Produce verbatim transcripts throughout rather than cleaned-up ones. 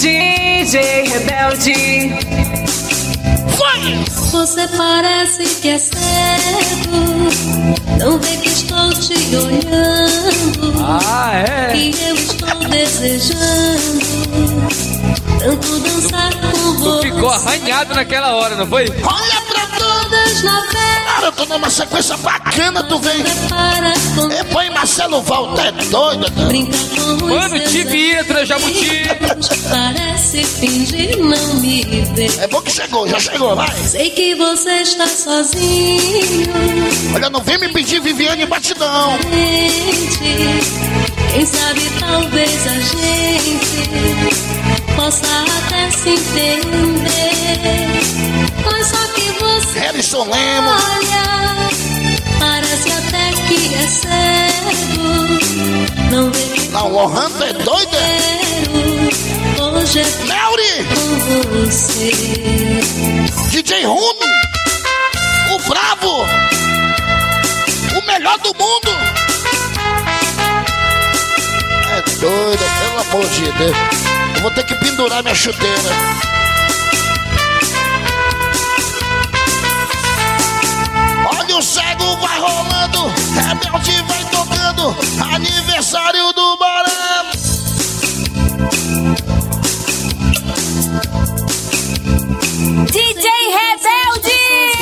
D J Rebelde. Foi! Você parece que é cego, não vê que estou te olhando. Ah, é? E eu estou desejando tanto dançar com você. Tu ficou arranhado naquela hora, não foi? Olha pra todas na festa. cara, eu tô numa sequência bacana, tu vem. Prepara com É, põe Marcelo Walter, é doido. brinca com Mano, tive entra, Jabuti. Parece fingir não me ver. É bom que chegou, já chegou, vai. Sei que você está sozinho. Olha, não vem me pedir Viviane Batidão. Quem sabe talvez a gente possa até se entender. Mas só que você Harrison Lemos. olha, parece até que é cego. Não vê que Não, Lohan, tu é doido? quero. Hoje é Neuri, com você. D J Rumi, o bravo, o melhor do mundo. É doido, pelo amor de Deus. Eu vou ter que pendurar minha chuteira. Olha o cego vai rolando, Rebelde vai tocando, aniversário do Barão. D J Rebelde!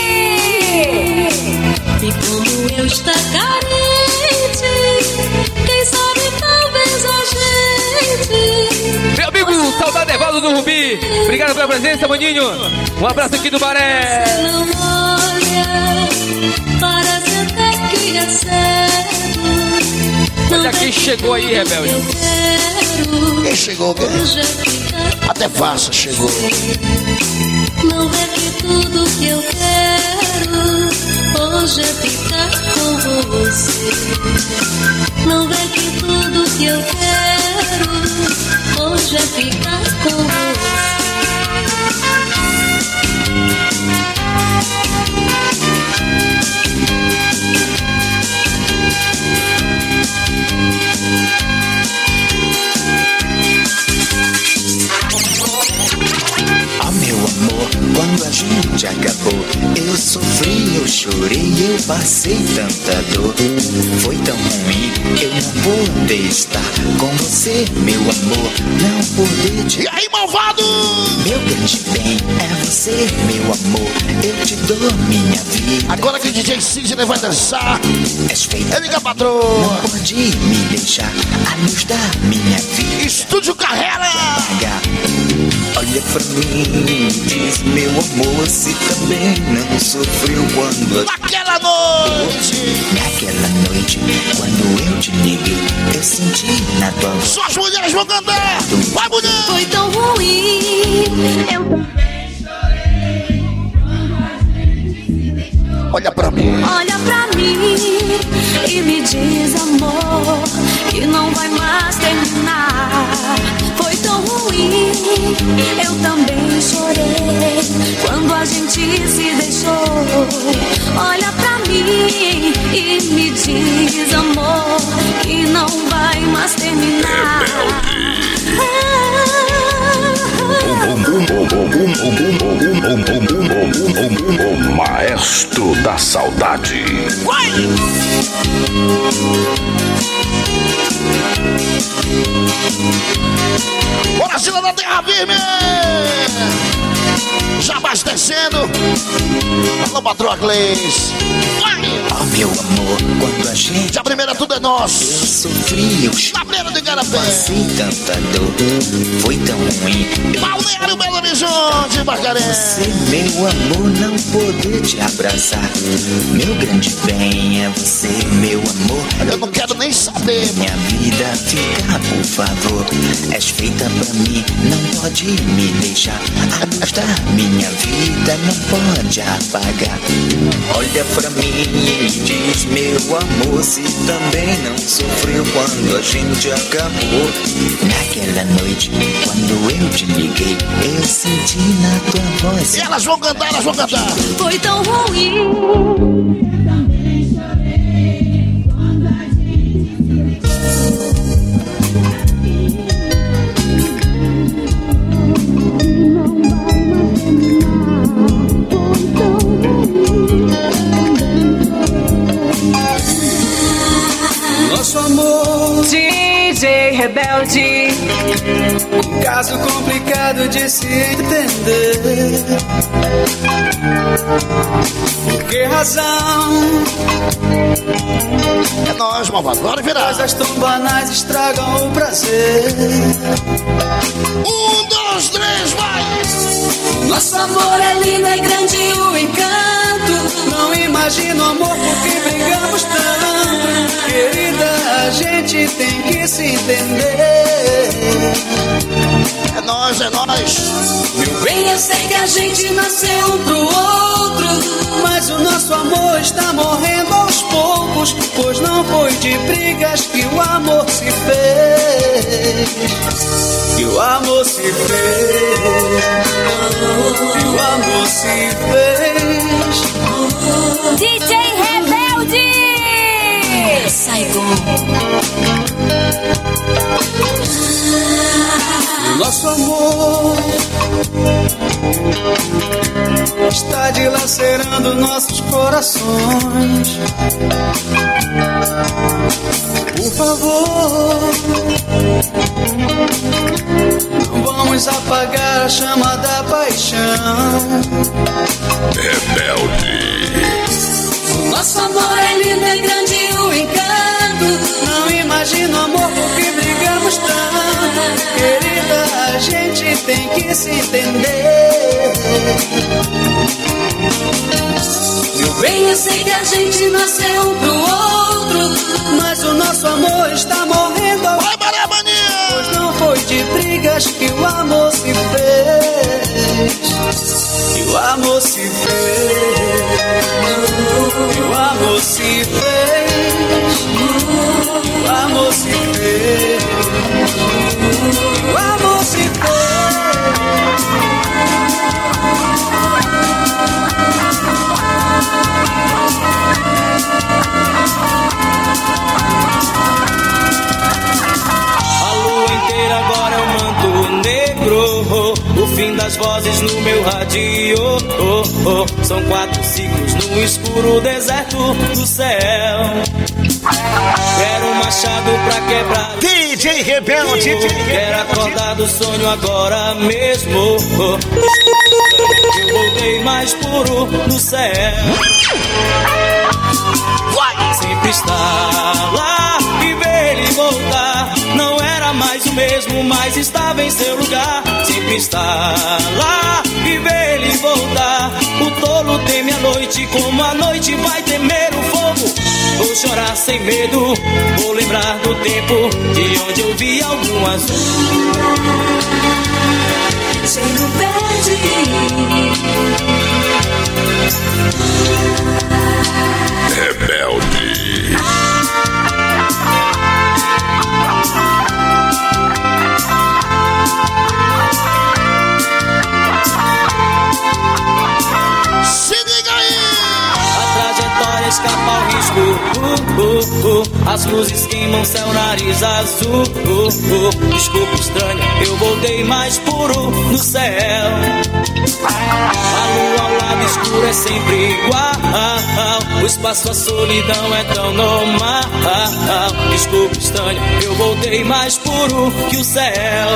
E como eu está carente, quem sabe talvez a gente. Meu amigo, saudade Evaldo do Rubi. Obrigado pela presença, maninho. Um abraço aqui do Baré. Não olha, parece até que é cego. Olha quem chegou aí, Rebelde. Eu quero. Quem chegou, quem? Hoje é ficar. Até Farsa chegou. Não vê que tudo que eu quero hoje é ficar com você. Não vê que tudo que eu quero hoje é ficar com você. Ah, meu amor, quando a gente acabou, eu sofri, eu chorei, eu passei tanta dor. Foi tão ruim eu não poder estar com você, meu amor, não poder te... E aí, malvado? Meu grande bem é você, meu amor, eu te dou minha vida. Agora que o D J Sidney vai dançar, És feita, ele que é patroa. não pode me deixar a luz da minha vida Estúdio Carreira. apagar. Olha pra mim, diz meu amor, se também não sofreu quando a... Naquela noite, Naquela noite, quando eu te liguei, eu senti na tua voz. só as mulheres vão cantar. Vai, mulher. Foi tão ruim. Eu Olha pra mim. olha pra mim e me diz, amor, que não vai mais terminar. Foi tão ruim, eu também chorei quando a gente se deixou. Olha pra mim e me diz, amor, que não vai mais terminar. O maestro da saudade. Vai. Bora, Sila da Terra Firme. Já abastecendo. Alô, patroa Gleice. Vai. Oh, meu amor, quando a gente... Já a primeira tudo é Eu nosso. sofri, eu chorei, Na beira do Igarapé. passei tanta dor. Foi tão ruim eu... Balneário Belo Horizonte, Margaré. Você, meu amor, não poder te abraçar. Meu grande bem é você, meu amor. Eu não quero nem saber. Minha vida fica, por favor. És feita pra mim, não pode me deixar. A luz da minha vida não pode apagar. Olha pra mim e diz, meu amor, se também não sofreu quando a gente acabou. Naquela noite, quando eu te liguei, eu senti na tua voz. E elas vão cantar, elas vão cantar. Foi tão ruim. Rebelde. Um caso complicado de se entender. Por que razão? É nóis, malvado. Bora virar. Coisas tão banais estragam o prazer. Um, dois, três, vai! Nosso amor é lindo, é grande o encanto. Não imagino amor porque brigamos tanto. Querida, a gente tem que se entender. É nóis, é nóis. Meu bem, eu sei que a gente nasceu um pro outro, mas o nosso amor está morrendo aos poucos, pois não foi de brigas que o amor se fez. Que o amor se fez. Que o amor se fez. D J Rebelde. Saigon. Nosso amor está dilacerando nossos corações. Por favor, não vamos apagar a chama da paixão. Rebelde. Nosso amor é lindo, é grande o encanto. Não imagino amor porque brigamos tanto. Querida, a gente tem que se entender. Meu bem, eu sei que a gente nasceu um pro outro, mas o nosso amor está morrendo. Vai, Maria Mania! Pois não foi de brigas que o amor se fez. Que o amor se fez. Que o amor se fez. Que o amor se fez. Que o amor se fez. Agora eu mando negro, o fim das vozes no meu rádio. Oh, oh. São quatro ciclos no escuro deserto do céu. Quero um machado pra quebrar D J Rebelde. Quero acordar do sonho agora mesmo. Eu voltei mais puro do céu. Sempre estar lá e ver ele voltar. Não era mais o mesmo, mas estava em seu lugar. Sempre estar lá e ver ele voltar. O tolo teme a noite, como a noite vai temer o fogo. Vou chorar sem medo, vou lembrar do tempo de onde eu vi algum azul. sendo verde. Rebelde. Se liga aí! A trajetória escapa ao risco. Uh, uh, uh. As luzes queimam céu, nariz azul. Uh, uh. Desculpa estranho, eu voltei mais puro no céu. A lua ao lado escuro é sempre igual. O espaço, a solidão é tão normal. Desculpa estranho, eu voltei mais puro que o céu.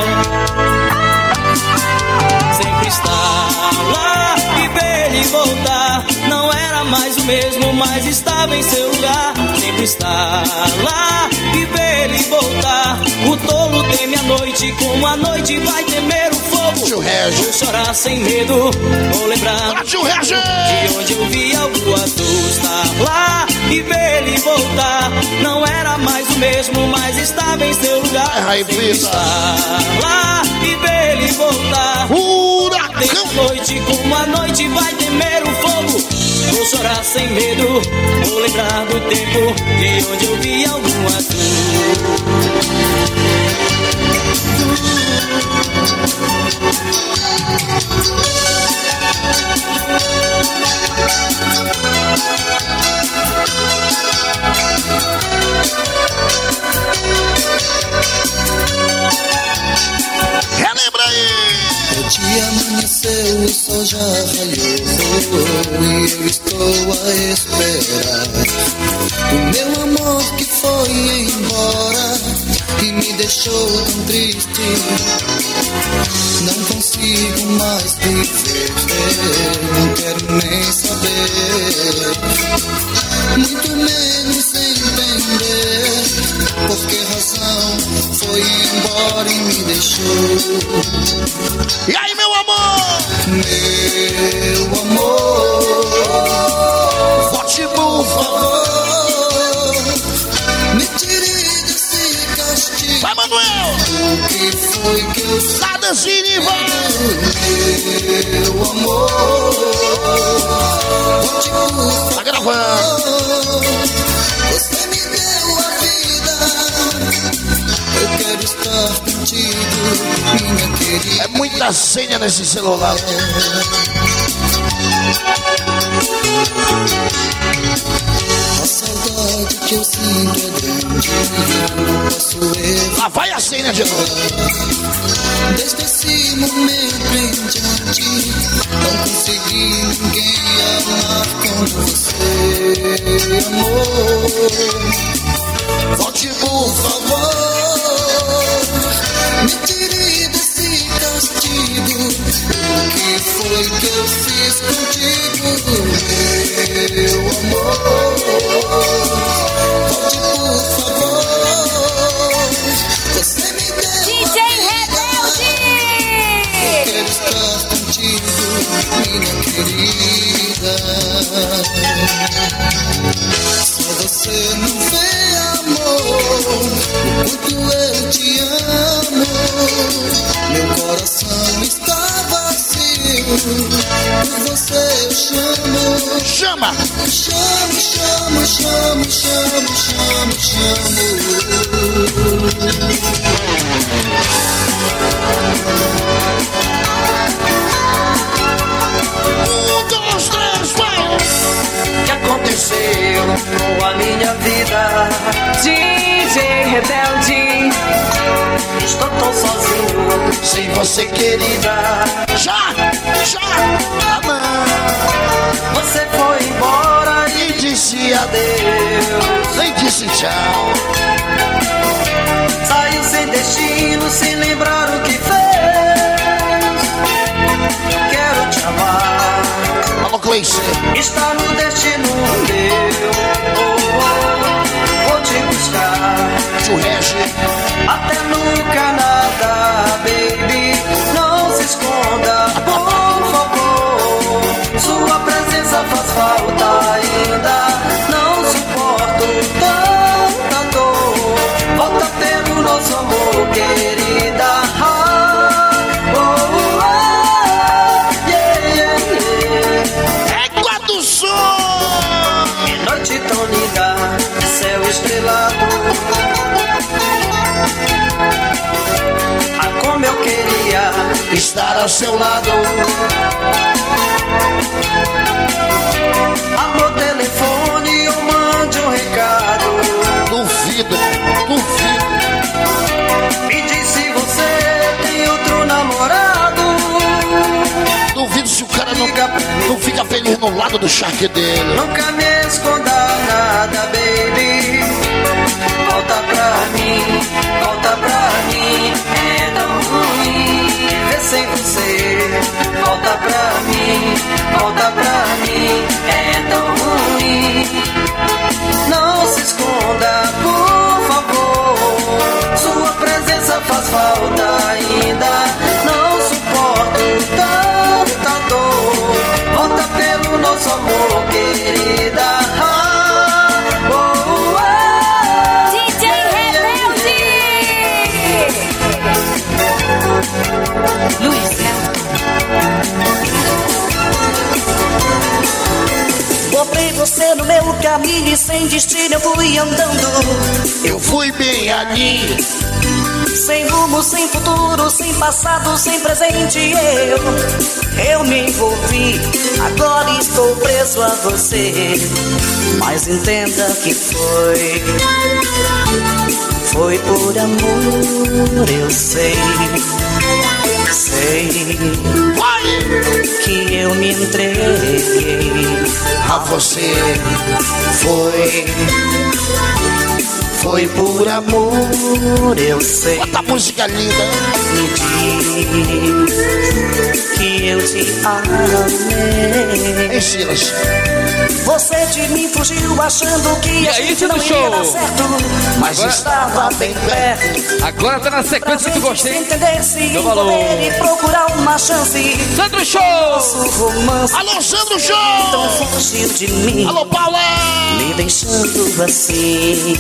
Sempre está lá e ver ele voltar. Não era mais o mesmo, mas estava em seu lugar. Sempre está lá e ver ele voltar. O tolo teme a noite, como a noite vai temer o fogo. Tio Regis. Vou chorar sem medo, vou lembrar Bora, tio Regis. de onde eu vi algo azul. Estar lá e ver ele voltar. Não era mais o mesmo, mas estava em seu lugar. É, Raipita. Sempre está lá e ver ele voltar. Tem a noite, como a noite vai temer o fogo. Vou chorar sem medo, vou lembrar do tempo de onde eu vi algum azul. Relembra aí! O dia amanheceu, o sol já raiou e eu estou a esperar o meu amor que foi embora. e me deixou tão triste. Não consigo mais viver, não quero nem saber, muito menos entender por que razão foi embora e me deixou. E aí, meu amor? Meu amor, volte por favor, me tire desse castigo. Vai, Manuel! O que foi que eu fiz? Nada se vai. Meu amor, volte por favor. Tá gravando. Você me deu a vida, eu quero estar contigo, minha querida. É muita senha nesse celular. A saudade que eu sinto é grande, não posso evitar. Lá vai a senha de novo. Desde esse momento em diante, não consegui ninguém amar como você, amor. Volte por favor, me tire desse castigo. O que foi que eu fiz contigo, meu amor? Volte por favor, você me deu D J Rebelde! eu quero estar contigo, minha querida. Só você não vê, amor, o quanto eu te amo. Meu coração está vazio, por você eu chamo. Chama! Chamo, chamo, chamo, chamo, chamo, chamo. Um, dois, três, vai! O que aconteceu com a minha vida? D J Rebelde! Estou tão sozinho sem você, querida. Já! Já! Amor! Você foi embora E e disse adeus. Nem disse tchau. saiu sem destino, sem lembrar o que fez. Quero te amar, Alô, Cleice. está no destino meu. Oh, oh, vou te buscar Tio Regi. até nunca nada, baby. Não se esconda, por favor. Sua presença faz falta ainda. Não suporto tanta dor. Volta pelo nosso amor, querida. Ah, oh, ah, yeah, yeah, yeah. Égua do som! Que noite tão linda, céu estrelado. Ah, como eu queria Estar ao seu lado. amor, telefone ou mande um recado. Duvido, duvido. Me diz se você tem outro namorado. Duvido se o cara não, Liga pra mim. não fica feliz no lado do charque dele. Nunca me esconda nada, baby. Volta pra mim, volta pra mim. É tão ruim viver sem você. Volta pra mim, volta pra mim. É tão ruim. Não se esconda, por favor. Sua presença faz falta ainda. Não suporto tanta dor. Volta pelo nosso amor, querida. Ah, oh, ah, D J Rebelde! Luiz Botei você no meu caminho e sem destino eu fui andando. Eu fui bem ali. Sem rumo, sem futuro, sem passado, sem presente. Eu, eu me envolvi, agora estou preso a você. Mas entenda que foi, foi por amor, eu sei. Sei que eu me entreguei A você. foi Foi por amor, eu sei. Bota a música linda. Me diz que eu te amei. Ei, Silas. Você de mim fugiu achando que E a aí, gente não show? ia dar certo. Mas Agora- estava bem perto. Agora tá na Pra sequência que gente gostei. se entender, se Meu valor. envolver e procurar uma chance. Sandro Show! Nosso romance Alô, Sandro então Show! fugiu de mim, Alô, Paula! me deixando assim,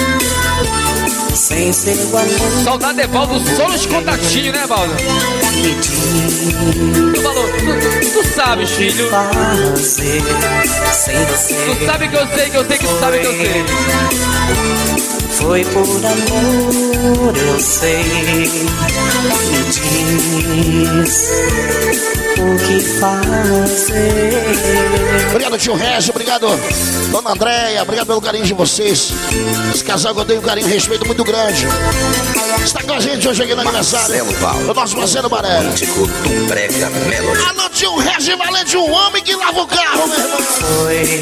sem seu amor. Saudade é Valdo, só nos contatinhos, né, Valdo? Me diz Meu valor, tu, tu sabes, filho. fazer sem você. Tu sabe que eu sei, que eu sei que tu sabe que eu sei. Foi por amor, eu sei. Me diz o que fazer. Obrigado, tio Regis, obrigado, dona Andréia, obrigado pelo carinho de vocês. Esse casal que eu tenho um carinho e respeito muito grande. Está com a gente hoje aqui no aniversário do nosso parceiro Baré. do Brega Melody. Alô, tio Regis Valente, um homem que lava o carro, meu irmão. Foi,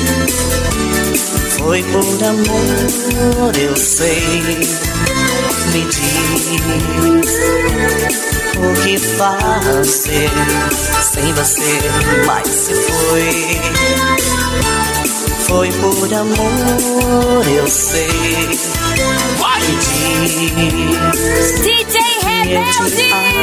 foi por amor, eu sei. Me diz o que fazer sem você, mas se foi. Foi por amor, eu sei. Vai! Me diz D J que eu te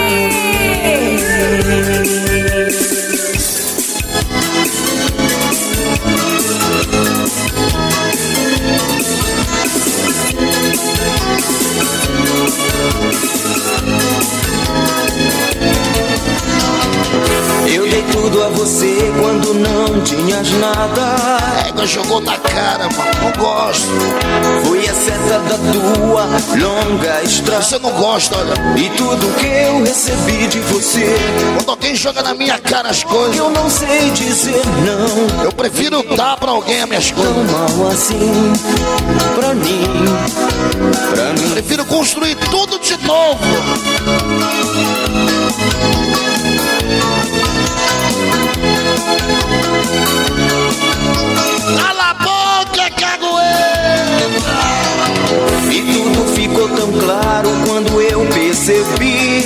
Eu dei tudo a você quando não tinhas nada. Égua jogou na cara, mano, não gosto. Fui a seta da tua longa estrada. Você não gosta, olha. E tudo que eu recebi de você, Quando alguém joga na minha cara as coisas, eu não sei dizer não. eu prefiro dar pra alguém as minhas Tão coisas. mal assim, pra mim, pra mim. Prefiro construir tudo de novo. Cala a boca, cagueta! E tudo ficou tão claro quando eu percebi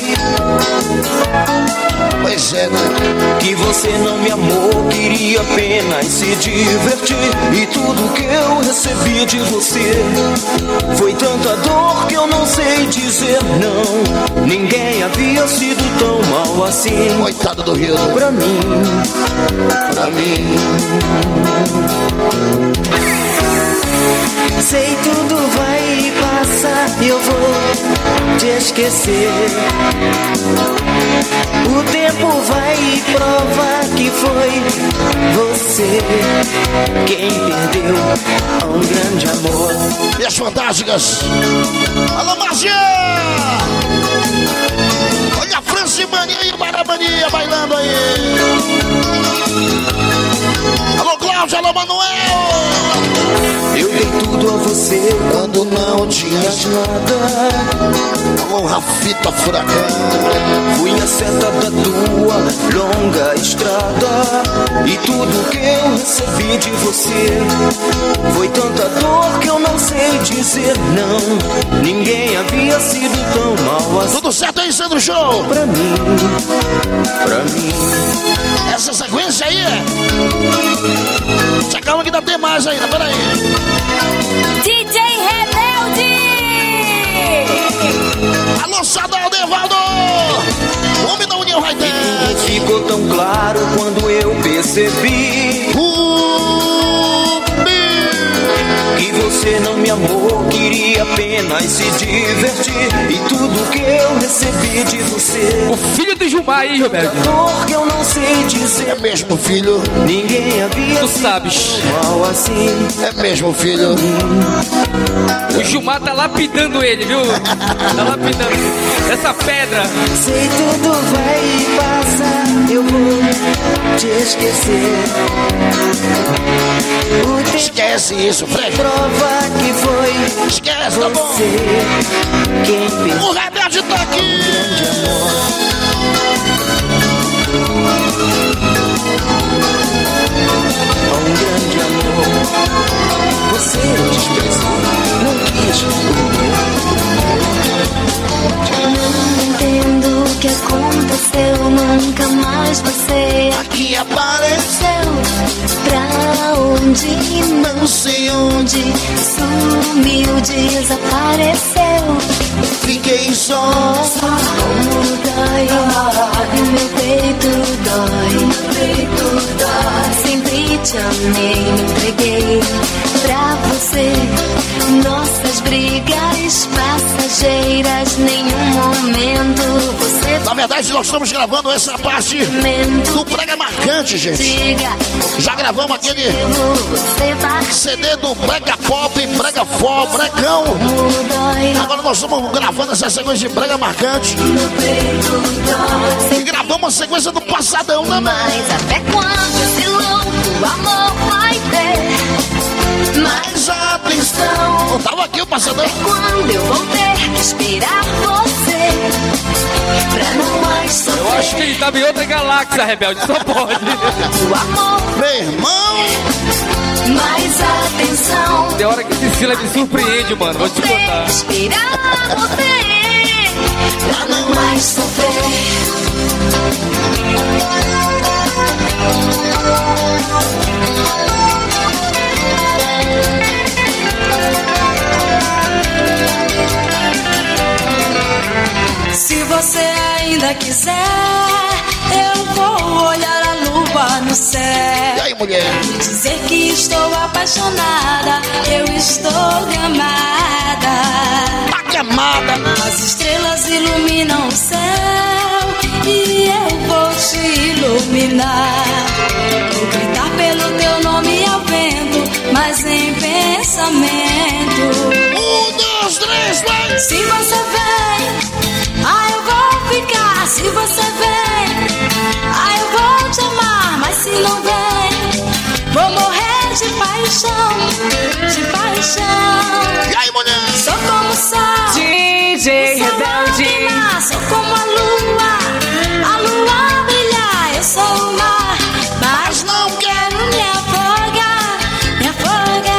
Pois é, né? que você não me amou, queria apenas se divertir. E tudo que eu recebi de você foi tanta dor que eu não sei dizer não. Ninguém havia sido tão mal assim. Coitado do Rio. Pra mim, pra mim. sei tudo vai passar, eu vou te esquecer. O tempo vai provar que foi você quem perdeu um grande amor. E as fantásticas. Alô, Magia! Olha a Francimania e o Barabania bailando aí. Alô, Cláudio, alô, Manuel! Eu dei tudo a você Quando não tinhas nada. Alô, Rafita Furacão. Fui a seta da tua longa estrada. E tudo que eu recebi de você foi tanta dor que eu não sei dizer não. Ninguém havia sido tão mal assim. Tudo certo aí, Sandro Show? Pra mim, pra mim. Essa sequência aí é... Se acalma que ainda tem mais ainda, peraí. D J Rebelde! Alô, Sadal Devaldo! Homem da União Raidé! Ficou tão claro quando eu percebi que você não me amou, queria apenas se divertir. E tudo que eu recebi de você, O filho do Gilmar aí, Roberto. dor que eu não sei dizer. É mesmo, filho? Ninguém havia Tu sido sabes. mal assim. É mesmo, filho? O Gilmar tá lapidando ele, viu? Tá lapidando. Essa pedra. Sei tudo vai passar, eu vou te esquecer. O tempo Esquece isso, Fred. prova que foi Esquece, tá bom? você quem perdeu O Rebelde tá aqui! um grande amor. Você desprezou, não quis nunca mais você aqui apareceu. Pra onde Não sei onde sumiu, desapareceu. fiquei só. Como dói, meu peito dói, meu peito dói. Sempre te amei, me entreguei pra você. Nossas brigas passageiras, nenhum momento você. Na verdade, nós estamos gravando essa parte do Brega Marcante, gente. Já gravamos aquele C D do Brega Pop, Brega Fó, Bregão. Agora nós estamos gravando essa sequência de Brega Marcante. E gravamos a sequência do Passadão também. Mas até quando esse louco amor vai ter? Mas atenção, eu tava aqui o Passadão. Até quando eu vou ter que esperar você? Pra não mais sofrer. Eu acho que ele tava em outra galáxia, Rebelde, só pode. O amor, Meu irmão, mais atenção. Tem hora que esse Sila me surpreende, mano, vou te contar. Esperar você, pra não mais sofrer. Se você ainda quiser, eu vou olhar a lua no céu. e aí, mulher? E dizer que estou apaixonada, eu estou gamada. Tá gamada. As estrelas iluminam o céu e eu vou te iluminar. Vou gritar pelo teu nome ao vento, mas em pensamento. Um, dois, três, vai! Se você vem, ah, eu vou ficar. Se você vem, ah, eu vou te amar. Mas se não vem, vou morrer de paixão, de paixão. E aí, mulher? Sou como o sol, D J o sol Rebelde. ilumina. Sou como a lua, a lua brilha. Eu sou o mar, mas não quero me afogar, me afogar.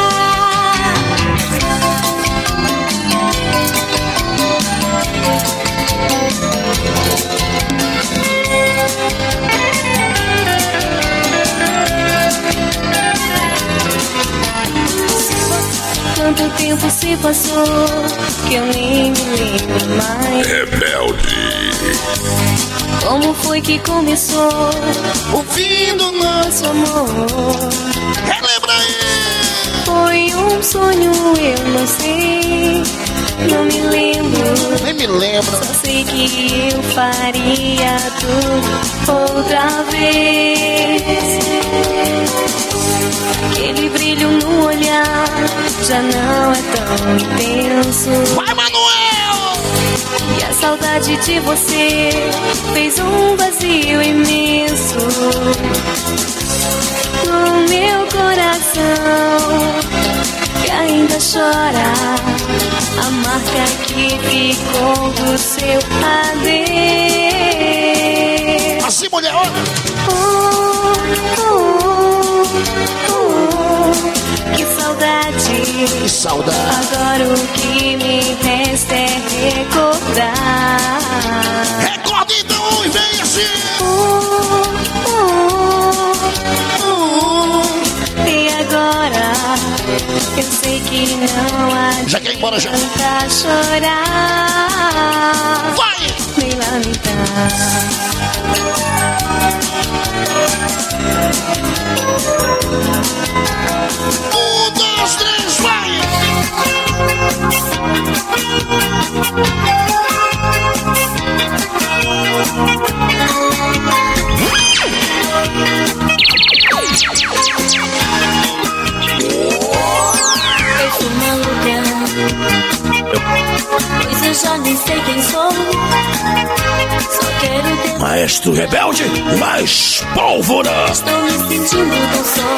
Quanto tempo se passou que eu nem me lembro mais. Rebelde. Como foi que começou O fim do nosso nosso amor? relembra aí. Foi um sonho, eu não sei, não me lembro. Nem me lembro. Só sei que eu faria tudo outra vez. Aquele brilho no olhar já não é tão intenso. Vai, Manuel! E a saudade de você fez um vazio imenso no meu coração, que ainda chora a marca que ficou do seu adeus. Assim, mulher, olha. Oh, oh, oh, oh, que saudade. Que saudade. Agora o que me resta é recordar. Recorda então e vem assim. Oh, oh, oh. E agora eu sei que não adianta Já quer ir embora já. chorar, Vai! nem lamentar. Um, dois, três, vai! Eu sou maluca, pois eu já nem sei quem sou. Só quero ter. Maestro Rebelde, mais pólvora. Estou me sentindo tão só.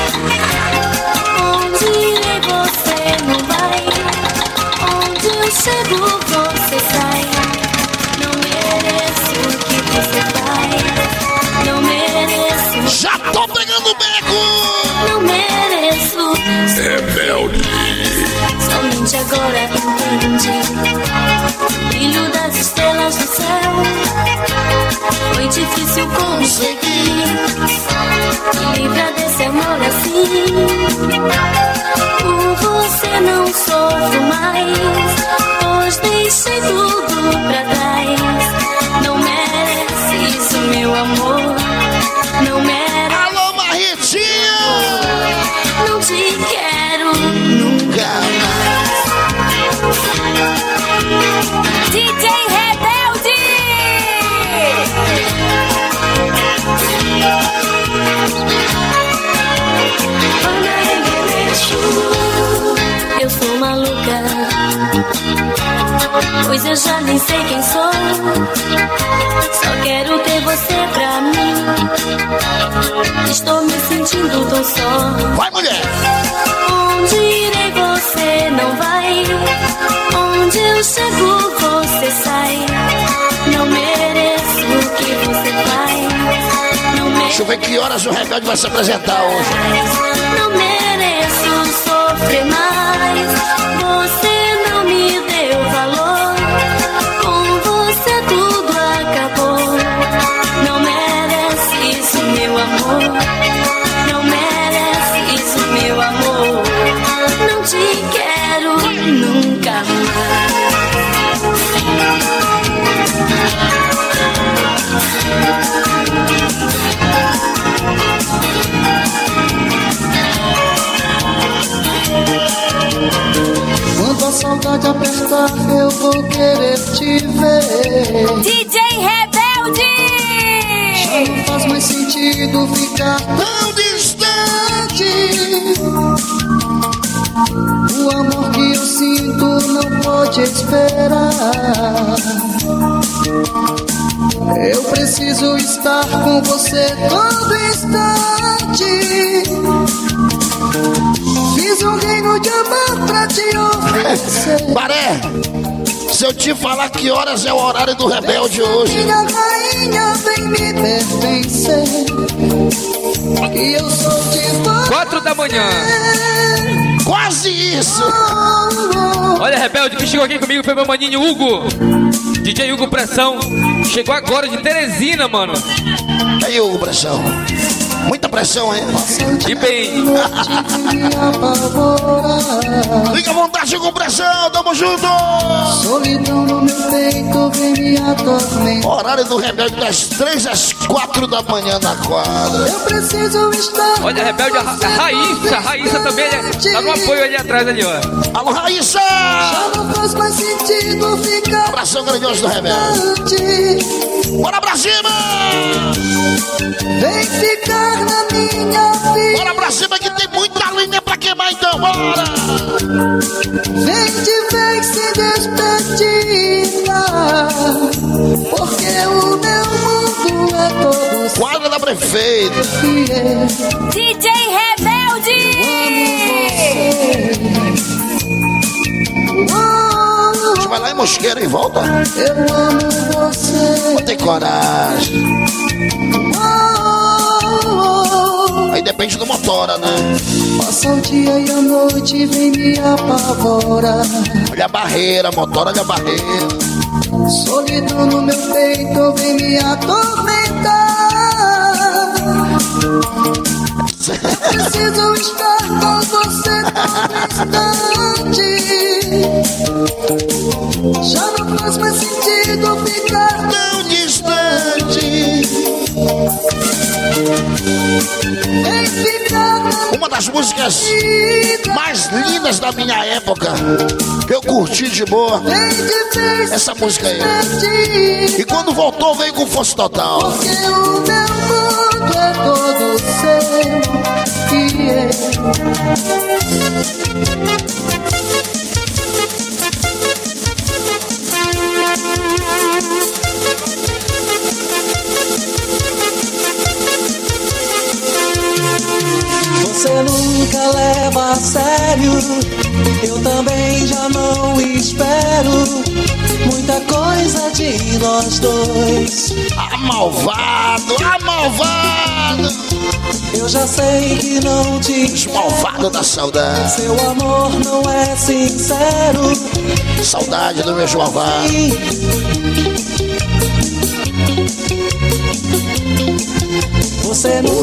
Onde irei você não vai. Onde eu chego você sai. Não mereço que você vai. Não mereço. Já tô pegando o beco. Não mereço. Rebelde. Somente agora entendi. Brilho das estrelas do céu. Foi difícil conseguir me livrar desse amor assim. Por você não sofro mais, pois deixei tudo pra trás. Não merece isso, meu amor. Não merece. Alô, Marritinha! Não te quero nunca mais. D J Rebelde! Eu sou maluca, pois eu já nem sei quem sou. Só quero ter você pra mim. Estou me sentindo tão só. Vai, mulher! Onde irei você não vai. Onde eu chego você sai. Não mereço o que você faz. Não mereço. Deixa eu ver que horas o Rebelde vai se apresentar hoje. Não mereço sofrer mais. Você não me deu valor. Com você tudo acabou. Não merece isso, meu amor. Não merece isso, meu amor. Não te quero nunca mais. Quando a saudade apertar, eu vou querer te ver. D J Rebelde! Já não faz mais sentido ficar tão distante. O amor que eu sinto não pode esperar. Eu preciso estar com você todo instante. Fiz um reino de amor pra te oferecer. Baré, se eu te falar que horas é o horário do Rebelde hoje. Minha rainha vem me pertencer. E eu sou de você. Quatro da manhã. Quase isso! Olha, Rebelde, que chegou aqui comigo foi meu maninho Hugo. D J Hugo Pressão. Chegou agora de Teresina, mano. Aí, Hugo Pressão. Muita pressão, hein? E bem. Fica à vontade, Hugo Pressão. Tamo junto! Solidão no meu peito vem me atormentar. Horário do Rebelde das três às quatro da manhã na quadra. Eu preciso estar. Olha, Rebelde, a, a Raíssa. A Raíssa também, né? Tá no apoio ali atrás, ali, ó. Alô, Raíssa! Já não faz mais sentido ficar. Abração grandioso do Rebelde. Bora pra cima! Vem ficar na minha vida. Bora pra cima que tem muita linha pra queimar, então bora! Vem de vez se despedida. Porque o meu mundo é todo Quadra da prefeita. seu. D J Rebelde! A gente vai lá em Mosqueiro e volta. Eu amo você. Tem coragem. Aí depende do motora, né? Passa o dia e a noite vem me apavora. Olha a barreira, motora, olha a barreira. Solidão no meu peito vem me atormentar. Preciso estar com você todo instante. Já não faz mais sentido ficar Tão distante. Vem ficar na Uma das músicas mais lindas da minha época, que eu curti de boa, Vem de vez essa música aí. distante. E quando voltou, veio com força total. Porque o meu mundo é todo seu. E Você nunca leva a sério, eu também já não espero muita coisa de nós dois. Ah, malvado, ah, malvado. Eu já sei que não te Os malvados da saudade. seu amor não é sincero. Saudade do meu malvado.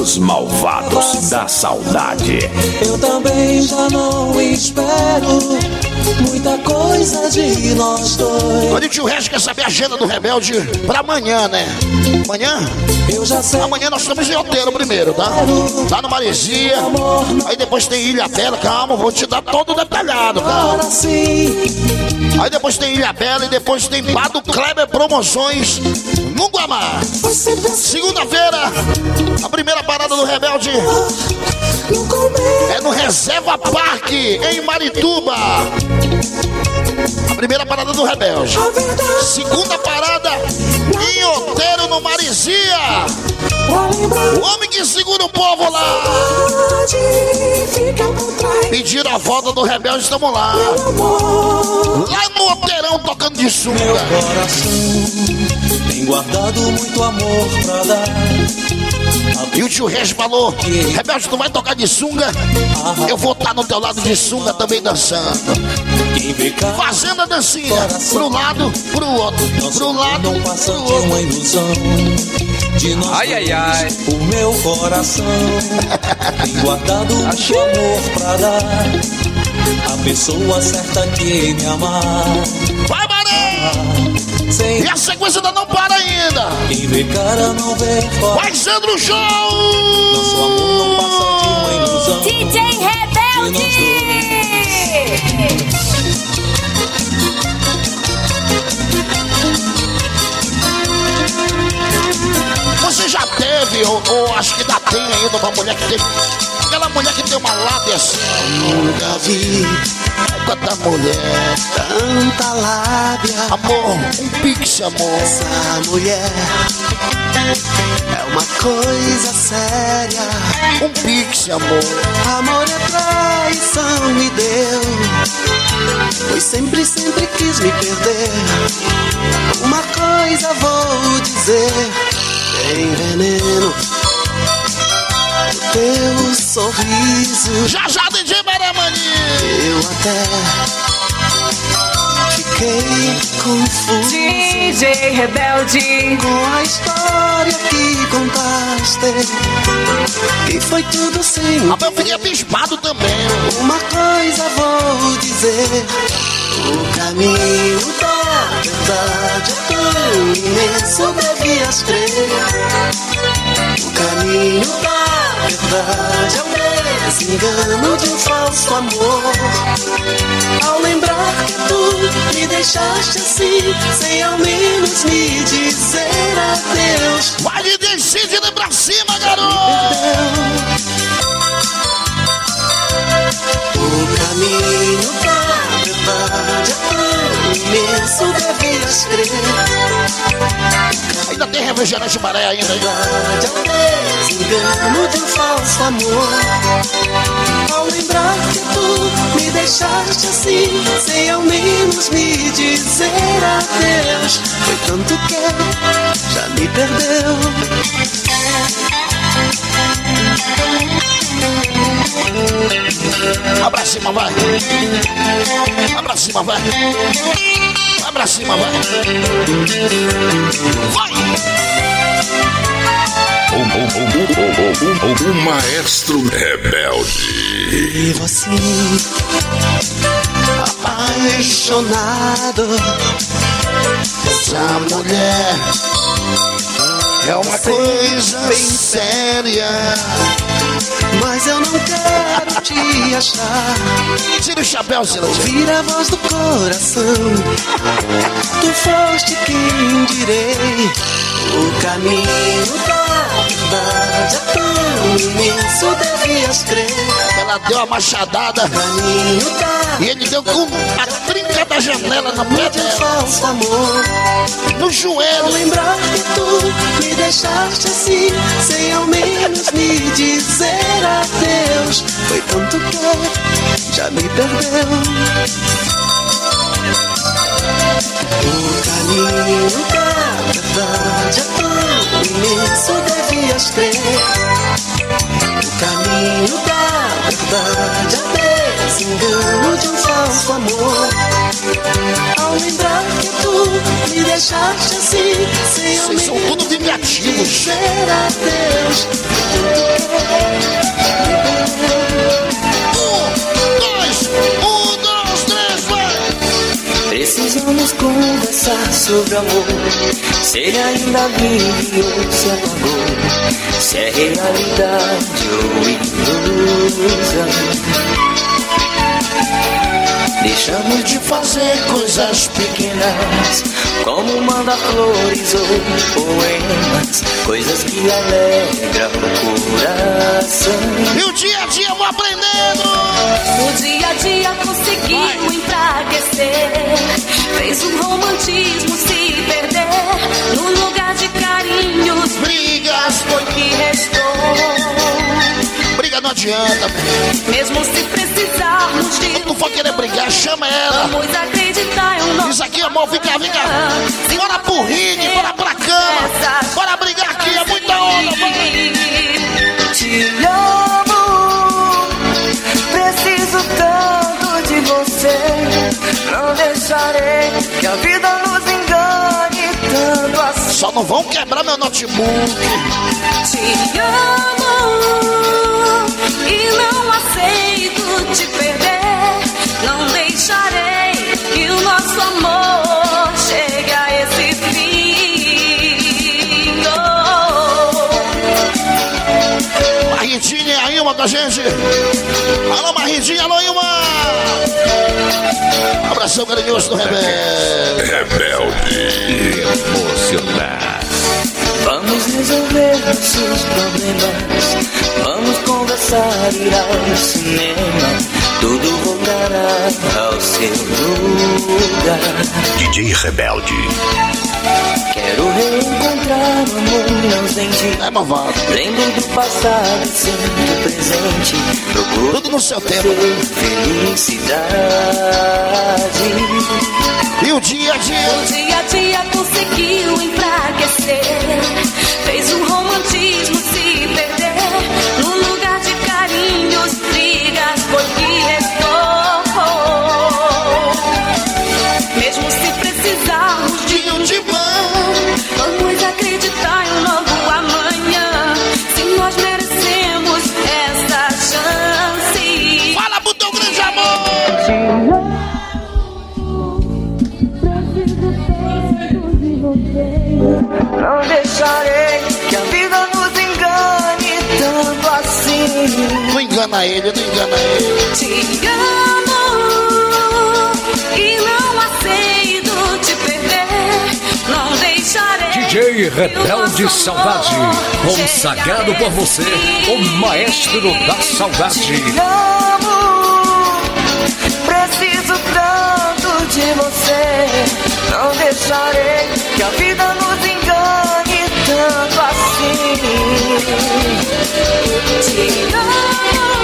Os malvados da saudade. Eu também já não espero muita coisa de nós dois. Olha, o tio Regis quer saber a agenda do Rebelde pra amanhã, né? Amanhã? Eu já sei. Amanhã nós estamos em Outeiro primeiro, tá? Lá no Maresia. Aí depois tem Ilha Bela. Calma, vou te dar todo detalhado, calma. Aí depois tem Ilha Bela e depois tem Bar do Kleber Promoções no Guamá. Segunda-feira, a primeira parada do Rebelde é no Reserva Parque, em Marituba. A primeira parada do Rebelde. Segunda parada em Outeiro, no Maresia. O homem que segura o povo lá. Pediram a volta do Rebelde, estamos lá. Lá no Outeirão, tocando de sunga. Meu coração tem guardado muito amor pra dar. E o tio Regis falou: Rebelde, tu vai tocar de sunga? Eu vou estar no teu lado de sunga também dançando. Fazendo a dancinha pro lado, pro outro, pro lado, não passa pro de outro. uma ilusão. De nós Ai, ai, ai. O meu coração tem guardado muito amor pra dar. A pessoa certa que me amar. Vai, Maré! Sem E a sequência ainda não para ainda. quem vê cara não vê fora. Vai, Sandro Show! Nosso amor não passa de uma ilusão. D J Rebelde! Você já teve, ou, ou acho que ainda tem ainda uma mulher que tem. Aquela mulher que tem uma lábia assim. Nunca vi Quanta mulher. tanta lábia. Amor, um pix, amor. Essa mulher é uma coisa séria. Um pix, amor. Amor é traição, me deu. Pois sempre, sempre quis me perder. Uma coisa vou dizer: tem veneno no teu sorriso. Já já, D J Maramani. Eu até fiquei confuso D J Rebelde! com a história que contaste. E foi tudo sem Ah, mas eu fiquei abispado também. uma coisa vou dizer: o caminho da verdade é tão imenso, devias crer. O caminho da verdade é o desengano de um falso amor. Ao lembrar que tu me deixaste assim, sem ao menos me dizer adeus. Vai de decide de pra cima, garoto. O caminho da verdade é tão imenso, devias crer. Ainda tem refrigerante maré ainda, hein? Verdade é o desengano de um falso amor. Ao lembrar que tu me deixaste assim, sem ao menos me dizer adeus. Foi tanto que já me perdeu. Vai pra cima, vai. Vai pra cima, vai. Vai pra cima, vai. Vai! O, o, o, o, o, o maestro rebelde. E você, apaixonado, Essa mulher é uma coisa bem séria. mas eu não quero te achar. Tira o chapéu, Silas. Ouvir a voz do coração, tu foste quem direi. O caminho da verdade é tão imenso, devias crer. Ela deu a machadada O caminho da e ele deu com a trinca da janela na pé de um dela. falso amor. No Ao joelho. lembrar que tu me deixaste assim, sem ao menos me dizer adeus. Foi tanto que já me perdeu. O caminho da verdade é tão imenso, devias crer. O caminho da verdade é desengano de um falso amor. Ao lembrar que tu me deixaste deixaste assim, sem ao Vocês são menos tudo vingativos. dizer adeus. Um, dois, um, dois, três, vai! Precisamos conversar sobre amor. Se ele ainda vive ou se apagou, se é realidade ou ilusão. Deixamos de fazer coisas pequenas, como mandar flores ou poemas, coisas que alegram o coração. E o dia a dia eu vou aprendendo. No dia a dia conseguiu enfraquecer, fez o romantismo se perder, no lugar de carinhos, brigas foi que restou. Briga não adianta, mesmo se precisarmos de quando for querer brigar, chama ela. vamos acreditar em um novo. Isso aqui, amor, fica, fica. Bora pro ringue, bora pra cama. Bora brigar aqui, é muita onda, mano. Te amo, preciso tanto de você. Não deixarei que a vida nos engane tanto assim. Só não vão quebrar meu notebook. Te amo e não aceito te perder. Não deixarei que o nosso amor chegue a esse fim. Oh. Marritinha, a Ilma com a gente. Alô, Marritinha, alô, Ilma. Abração carinhoso do Rebelde. Rebelde. Emocionar. Vamos resolver nossos problemas, vamos conversar, ir ao cinema, tudo voltará ao seu lugar. D J Rebelde. Quero reencontrar o amor ausente. É malvado. Lembro do passado e sempre presente. Procuro tudo no seu tempo. Felicidade. E o dia a dia? O dia a dia conseguiu enfraquecer, fez o romantismo se perder, no lugar de carinhos, brigas foi que restou. Mesmo se precisarmos de um divã, vamos acreditar em um novo amanhã, se nós merecemos essa chance. Fala pro teu grande amor! Não deixarei que a vida nos engane tanto assim. Não engana ele, não engana ele. Te amo e não aceito te perder. Não deixarei. D J Rebelde Saudade, consagrado por você, o maestro da saudade. Te amo, preciso tanto de você. Não deixarei que a vida nos engane tanto assim. Te amo.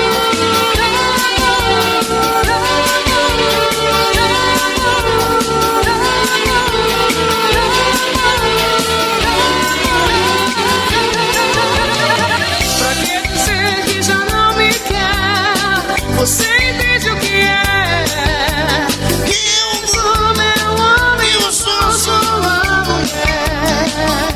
Pra que dizer que já não me quer? Você entende o que é? Que eu sou meu homem, eu sou sua mulher.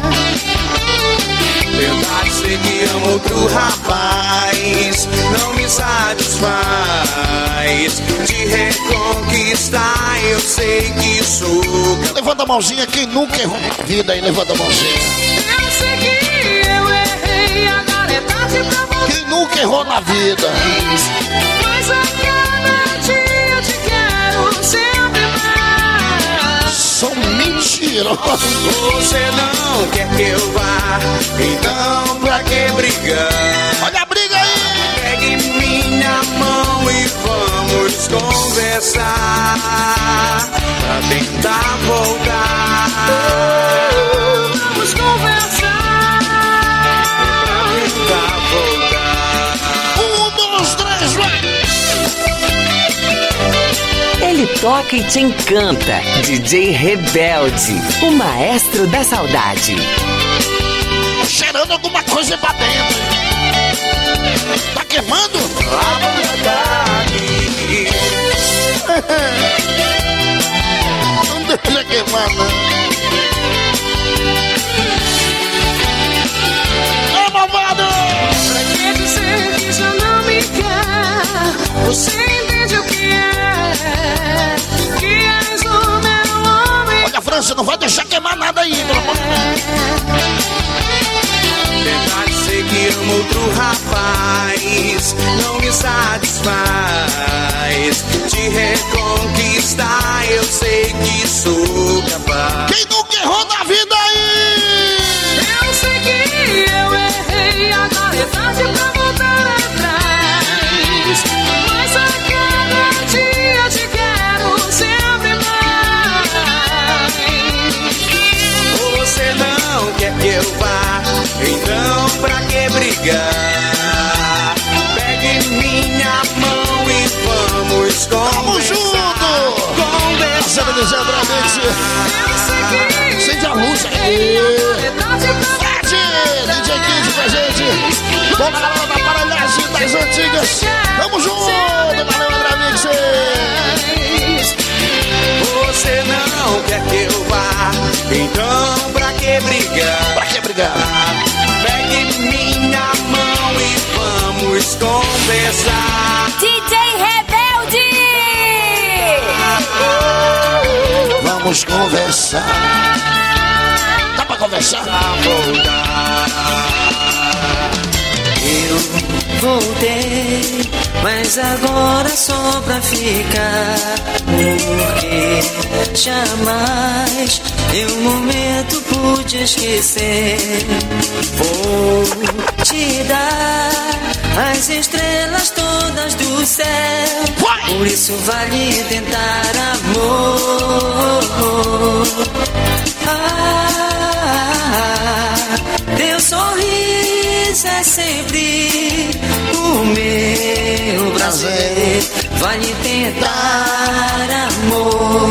Tentar dizer que amo outro rapaz não me satisfaz. Te reconquistar, eu sei que sou. Levanta a mãozinha, quem nunca errou na vida aí, levanta a mãozinha. Eu sei que eu errei, agora é tarde pra você. Quem nunca errou na vida? Mas a cada dia eu te quero sempre mais. São mentirosos. Você não quer que eu vá, então pra que brigar? Olha a briga aí! Pegue minha mão e vamos conversar pra tentar voltar. Vamos conversar pra tentar voltar. Um, dois, três, vai! Ele toca e te encanta. D J Rebelde, o maestro da saudade. Cheirando alguma coisa pra dentro. Tá queimando? Não deixa queimar, não. amo outro rapaz, não me satisfaz. Te reconquistar, eu sei que sou capaz. Quem nunca errou na vida aí? Eu sei que eu errei, agora é tarde pra voltar atrás. Mas a cada dia te quero sempre mais. Você não quer que eu vá, então pra que brigar? Pegue minha mão e vamos conversar. Vamos junto! Conversar. Acende a luz aqui. Fred, D J Kid com a gente. Toda a galera da aparelhagem das antigas. Tamo junto, valeu, André Mix. Você não quer que eu vá, então pra que brigar? Pra que brigar? Pegue minha mão e vamos conversar. D J Rebelde! Vamos conversar. Dá pra conversar? Eu voltei, mas agora só pra ficar. Porque jamais em um momento pude esquecer. Vou te dar as estrelas todas do céu. Por isso vale tentar amor. Ah, teu sorriso é sempre o meu prazer. Vale tentar amor.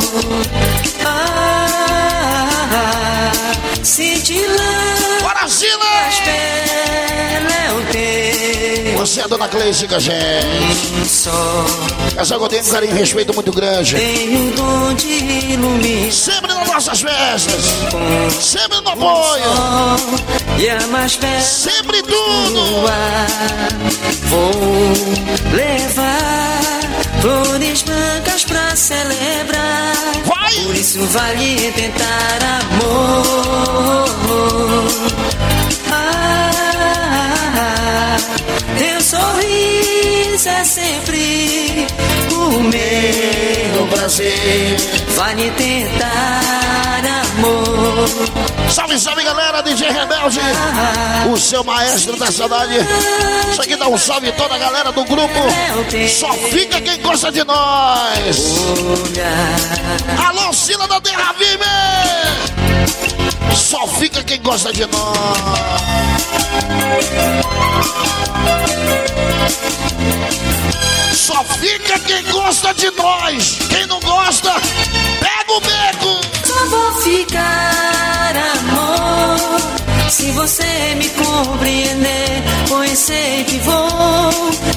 Ah, se te lançar, bora, Zila! é o teu. Você é a dona Cléica, gente. Só Casal Godinho, um carinho e respeito muito grande. tenho dom de iluminar. Sempre nas nossas festas. Sempre no apoio. E a mais perto sempre tudo. Vou levar flores brancas pra celebrar. Vai! Por isso vale tentar amor. Ah, teu sorriso é sempre o meu prazer. Vale tentar amor. Salve, salve, galera, D J Rebelde, o seu maestro da saudade. Isso aqui dá um salve a toda a galera do grupo. Só fica quem gosta de nós. Alô, Sila da Terra Vive. Só fica quem gosta de nós. Só fica quem gosta de nós. Quem não gosta, pega o beco. Só vou ficar, amor, se você me compreender, pois sei que vou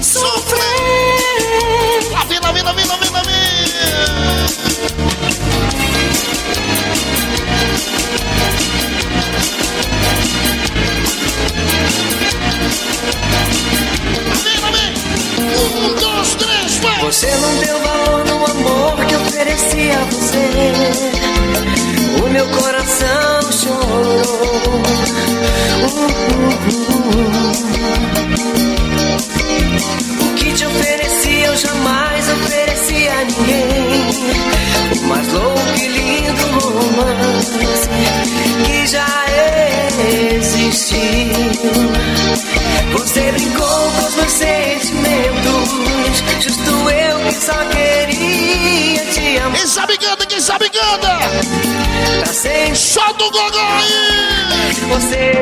sofrer. Lá vem, lá vem, lá vem, lá vem, lá vem. Vem, lá vem. Um, dois, três, vai. Você não deu valor no amor que ofereci a você. O meu coração chorou. Uh, uh, uh. O que te ofereci eu jamais ofereci a ninguém. O mais louco e lindo romance que já existiu. Você brincou com os meus sentimentos, justo eu que só queria te amar. Quem sabe canta, quem sabe canta. Pra sempre. Solta o gogó aí. Você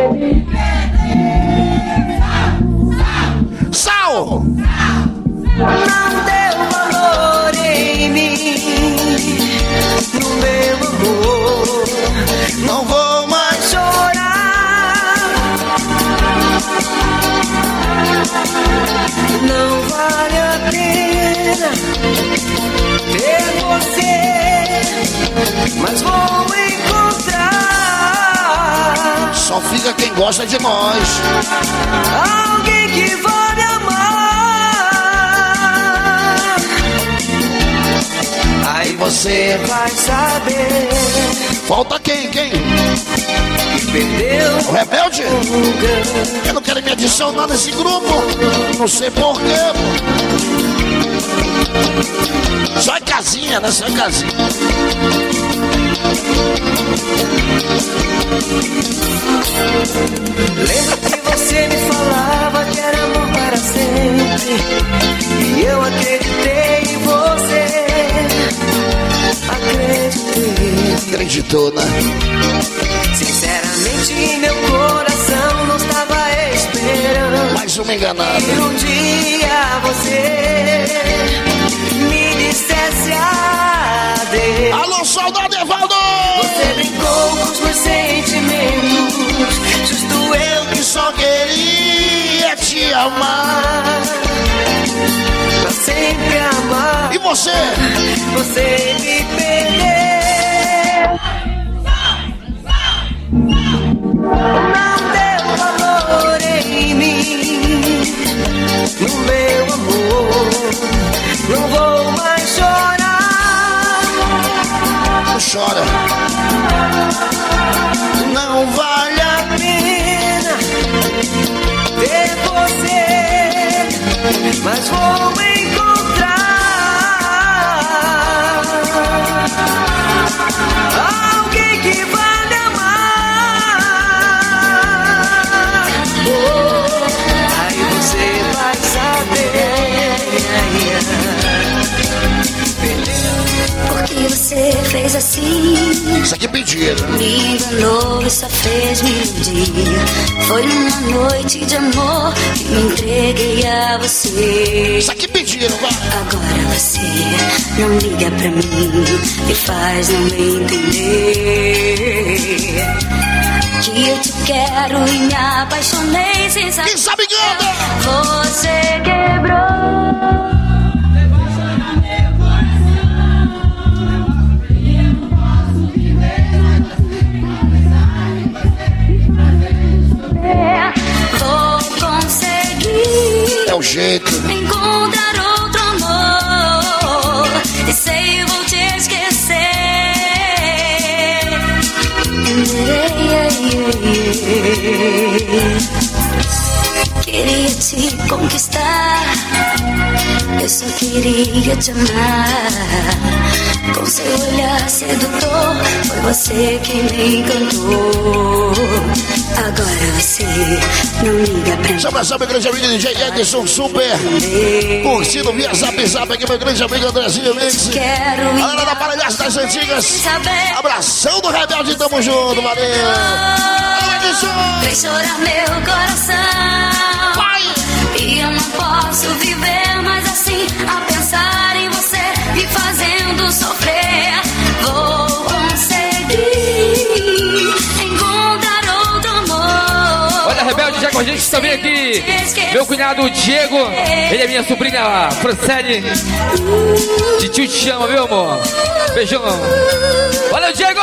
Sal. não deu valor em mim, no meu amor. Não vou mais chorar. Não vale a pena ter você, mas vou encontrar. Só fica quem gosta de nós. Alguém que vale amar. Aí você vai saber. Falta quem, quem? Perdeu o Rebelde? Eu não quero me adicionar nesse grupo. Não sei porquê. Só é casinha, né? Só é casinha. Lembra que você me falava que era amor para sempre, e eu acreditei em você. Acreditei. Acreditou, né? Sinceramente, meu coração não estava esperando mais uma enganada. E um dia você me dissesse adeus. Alô, saudade, Evaldo! Você brincou com os meus sentimentos, justo eu que só queria te amar, pra sempre amar. E você? Você me perdeu. Não deu valor em mim, no meu amor. Não vou mais chorar. Não chora. Não vale a pena ter você, mas vou encontrar alguém que vale amar. Oh, aí você vai saber. Por que você fez assim? Isso aqui pediram. Me enganou e só fez me iludir. Foi numa noite de amor que me entreguei a você. Isso aqui pediram, vai. Agora você não liga pra mim e faz não entender que eu te quero e me apaixonei sem saber. Quem sabe canta? Você quebrou. Vou conseguir. É o jeito. Encontrar outro amor. E sei, vou te esquecer. Queria te conquistar. Eu só queria te amar. Com seu olhar sedutor, foi você que me encantou. Agora você não liga pra mim. Salve, salve, grande amigo D J Edson Super. Curtindo via Zap Zap aqui, meu grande amigo Andrezinho Mendes. Quero galera da Palhaça das Antigas. Abração do Rebelde, tamo junto, valeu. Alô, Edson. Fez chorar meu coração. Vai. E eu não posso viver mais assim, a pensar em você, me fazendo sofrer. Vou conseguir encontrar outro amor. Olha, Rebelde, já com a gente também aqui. Meu cunhado Diego, ele é minha sobrinha Francine. De tio te chama, viu, amor? Beijão. Olha, Diego!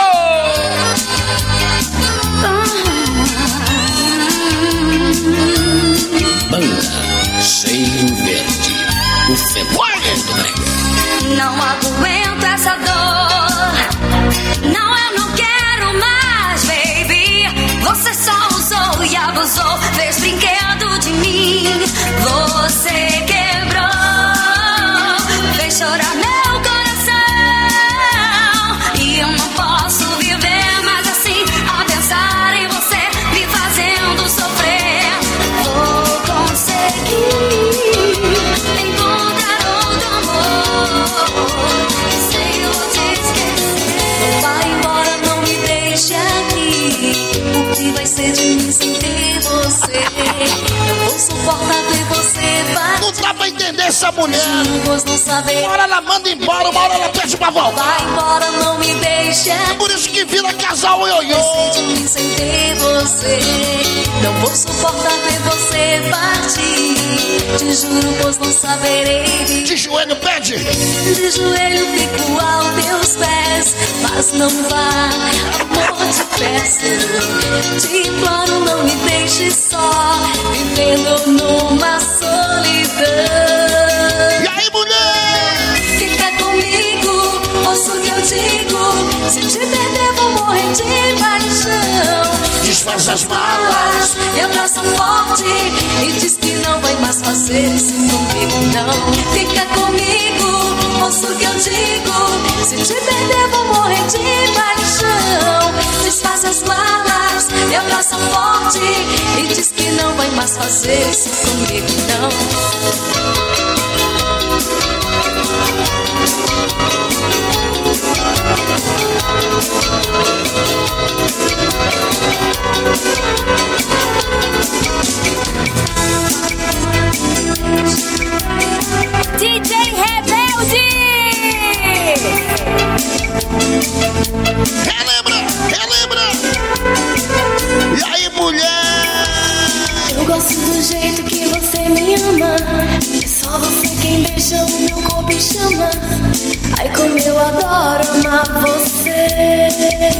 Banda Cheio Verde, o fenômeno do brega. Não aguento essa dor. Não, eu não quero mais, baby. Você só usou e abusou, fez brinquedo de mim. Você quebrou, fez chorar meu coração. E eu não posso viver mais assim, a pensar em você, me fazendo sofrer. Vou conseguir encontrar outro amor. Sei, eu vou te esquecer. Vai embora, não me deixe aqui. O que vai ser de mim sem ter você? Não vou suportar ver você vai. Não dá pra entender essa mulher. Não saber. Uma hora ela manda embora, uma hora ela pede pra voltar. Vai embora, não me deixe aqui. É por isso que vira casal ioiô. Vai ser de mim sem ter você. Não vou suportar ver você partir. Te juro, pois não saberei. De joelho pede. De joelho fico aos teus pés. Mas não vá, amor, te peço. Te imploro, não me deixe só, vivendo numa solidão. E aí, mulher? Fica comigo, ouça o que eu digo. Se te perder, vou morrer desfaz as malas, me abraça forte e diz que não vai mais fazer isso comigo, não. Fica comigo, ouça o que eu digo, se te perder vou morrer de paixão. Desfaz as malas, me abraça forte e diz que não vai mais fazer isso comigo, não. D J Rebelde! Relembra, relembra! E aí, mulher? Eu gosto do jeito que você me ama, é só você quem deixa o meu corpo e chama. Ai, como eu adoro amar você.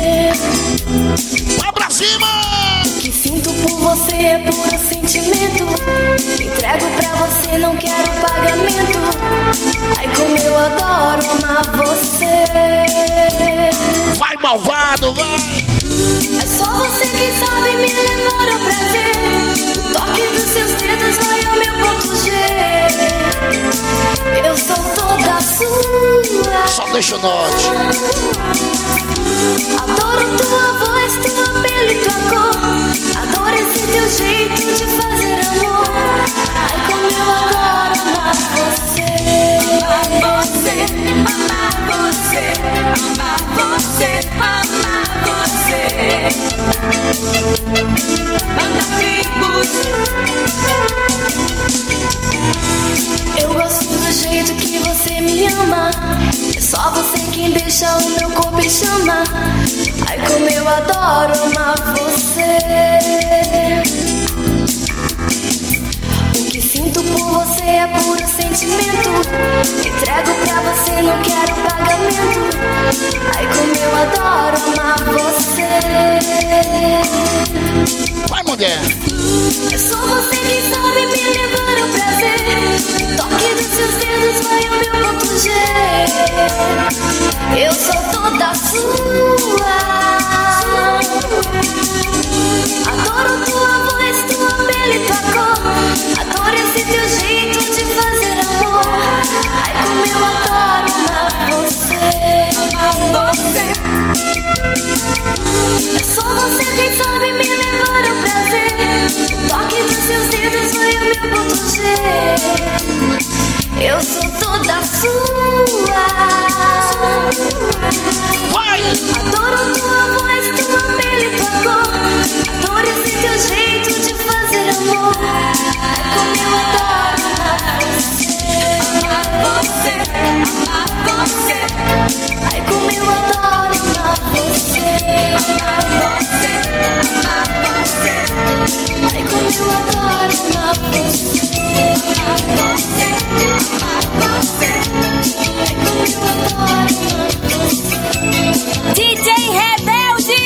Vai pra cima! O que sinto por você é puro sentimento. Entrego pra você, não quero pagamento. Ai, como eu adoro amar você. Vai, malvado, vai! É só você quem sabe me levar ao prazer. O toque dos seus dedos vai ao meu ponto G. Eu sou toda sua. Só deixa o norte. Adoro tua voz, tua pele e tua cor. Adoro esse teu jeito de fazer amor. Ai, como eu adoro amar você. Amar você, amar você, amar você, amar você. Amigos. Eu gosto do jeito que você me ama. É só você quem deixa o meu corpo em chama. Ai, como eu adoro amar você. O que sinto por você é puro sentimento. Entrego pra você, não quero pagamento. Ai, como eu adoro amar você. Vai, mulher! É só você quem sabe me levar ao prazer. O toque dos seus dedos vai ao meu ponto G. Eu sou toda sua. Adoro tua voz, tua pele e tua cor. Adoro esse teu jeito de fazer amor. Ai, como eu adoro amar você. Amar você. É só você quem sabe me levar ao prazer. O toque dos seus dedos vai ao meu ponto G. Eu sou toda sua. Vai! Adoro tua voz, tua pele e tua cor. Adoro esse teu jeito de fazer amor. Ai, como eu adoro amar você. Amar você, amar você. Ai, como eu adoro amar você. Amar você, amar você. Ai, como eu adoro amar você. Amar você, amar você. Ai, como eu adoro amar você. D J Rebelde!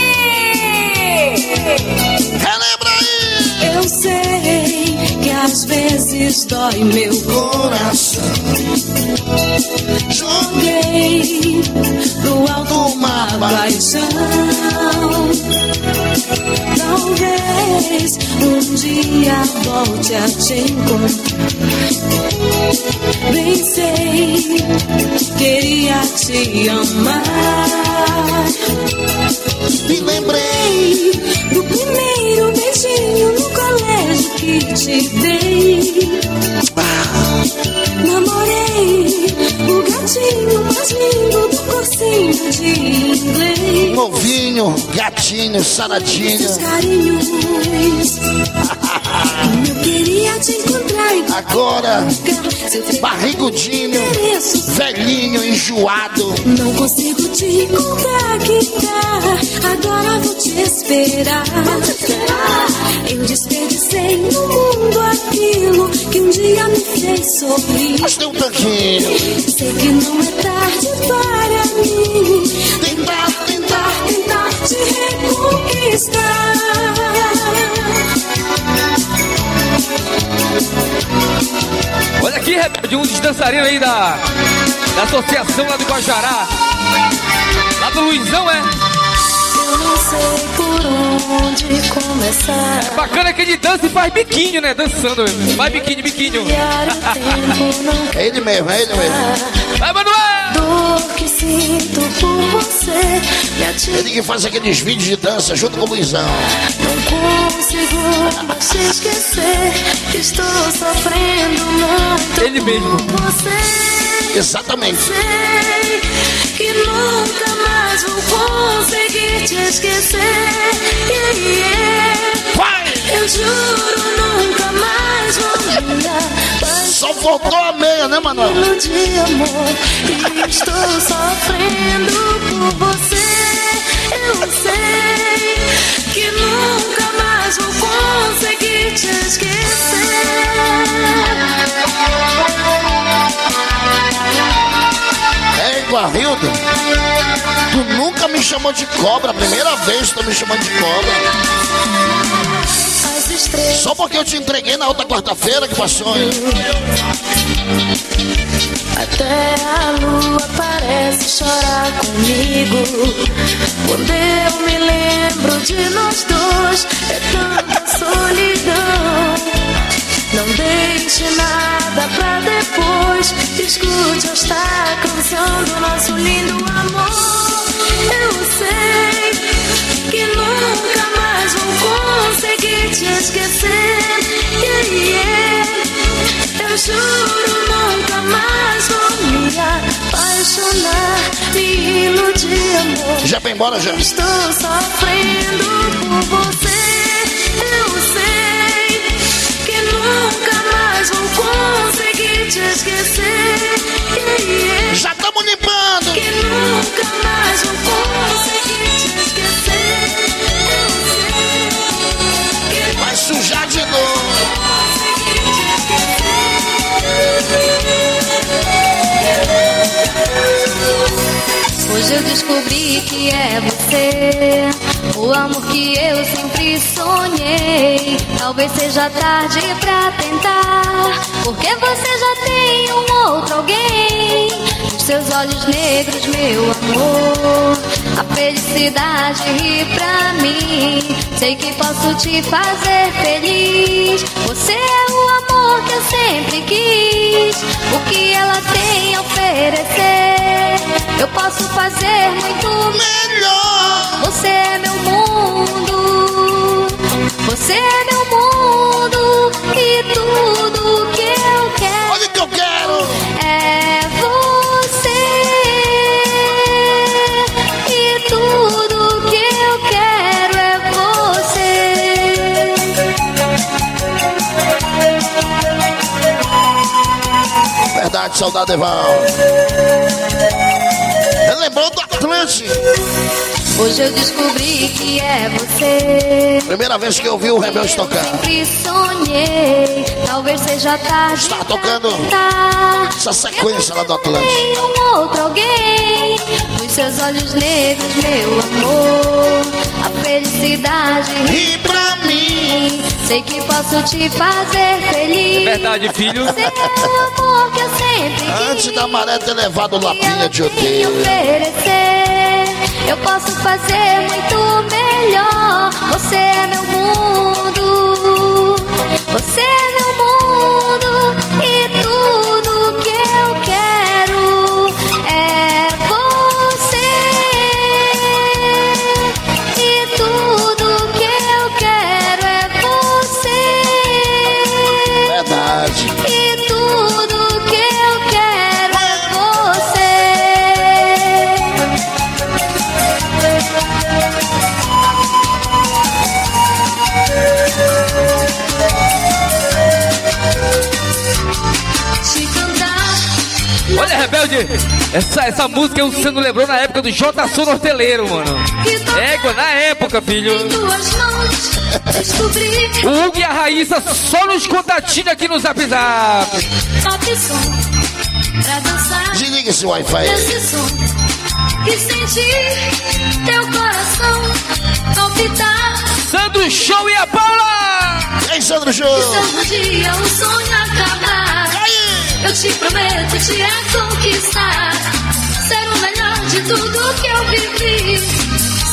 Relembra aí! Eu sei que às vezes dói meu coração. Joguei pro alto uma paixão. Talvez um dia volte a te encontrar. Bem sei, queria te amar. Me lembrei do primeiro beijinho no colégio que te dei. Namorei o gatinho mais lindo do cursinho de inglês. novinho, gatinho, saradinho. Esses carinhos. Eu queria te encontrar e agora, barrigudinho, velhinho, enjoado. não consigo te contactar. Agora vou te esperar. Eu desperdicei no mundo aquilo que um dia me fez sorrir. Mas tem um tanquinho. Sei que não é tarde para mim. Tentar, tentar, tentar te reconquistar. Olha aqui, de um dos dançarinos aí da, da associação lá do Guajará. Lá do Luizão, é? não sei por onde começar. É bacana que ele dança e faz biquinho, né? Dançando. Vai biquinho, biquinho. É ele mesmo, é ele mesmo. Vai, Manuel! Dor que sinto por você. Ele que faz aqueles vídeos de dança junto com o Luizão. Não consigo mais te esquecer. Estou sofrendo muito ele mesmo. por você. Exatamente. Sei que nunca mais vou conseguir te esquecer. Yeah, yeah. Vai! Eu juro, nunca mais vou me apaixonar. Só faltou a meia, né, Manuel? De amor, e estou sofrendo por você. Eu sei que nunca mais vou conseguir te esquecer. Ei, Guarrildo, tu nunca me chamou de cobra. A primeira vez que tu me chamando de cobra. Só porque eu te entreguei na outra quarta-feira que passou, hein? Até a lua parece chorar comigo. Quando eu me lembro de nós dois, é tanta solidão. Não deixe nada pra depois. Escute esta canção do nosso lindo amor. Eu sei que nunca mais vou conseguir te esquecer. Yeah, yeah. Eu juro, nunca mais vou me apaixonar. Me iludir, amor. Já vai embora, já? Estou sofrendo por você. Eu sei que nunca mais vou conseguir te esquecer. Yeah, yeah. Já estamos limpando. Que nunca mais vou conseguir te esquecer. Eu sei que vai sujar de novo. Hoje eu descobri que é você, o amor que eu sempre sonhei. Talvez seja tarde pra tentar, porque você já tem um outro alguém. Nos seus olhos negros, meu amor, a felicidade ri pra mim. Sei que posso te fazer feliz. Você é o amor que eu sempre quis. O que ela tem a oferecer, eu posso fazer muito melhor. Você é meu mundo, você é meu mundo, e tudo que eu quero, olha o que eu quero, é você. E tudo que eu quero é você. Verdade, saudade, Eval. Lembrou do Atlântico. Hoje eu descobri que é você. Primeira vez que eu vi o Rebelde tocar. Sempre sonhei, talvez seja tarde. Está tocando essa sequência lá do Atlântico. Tem um outro alguém. Nos seus olhos negros, meu amor, a felicidade ri pra mim. Sei que posso te fazer feliz. É verdade, filho. Você é o amor que eu sempre quis. Antes da maré ter levado lapinha de odeio, eu posso fazer muito melhor. Você é meu mundo, você é meu mundo, e tudo que eu quero é você. E tudo que eu quero é você. Verdade. E tudo que eu quero é você. Olha, Rebelde, essa, essa música você não lembrou na época do J. Sul Horteleiro, mano. Égua, na época, filho. O Hugo e a Raíssa só nos contatinhos aqui no Zap Zap. Desliga esse Wi-Fi. E sentir teu coração palpitar. Sandro Show e a Paula! Ei, Sandro Show! E um dia o sonho acabar. Eu te prometo te reconquistar. Ser o melhor de tudo que eu vivi.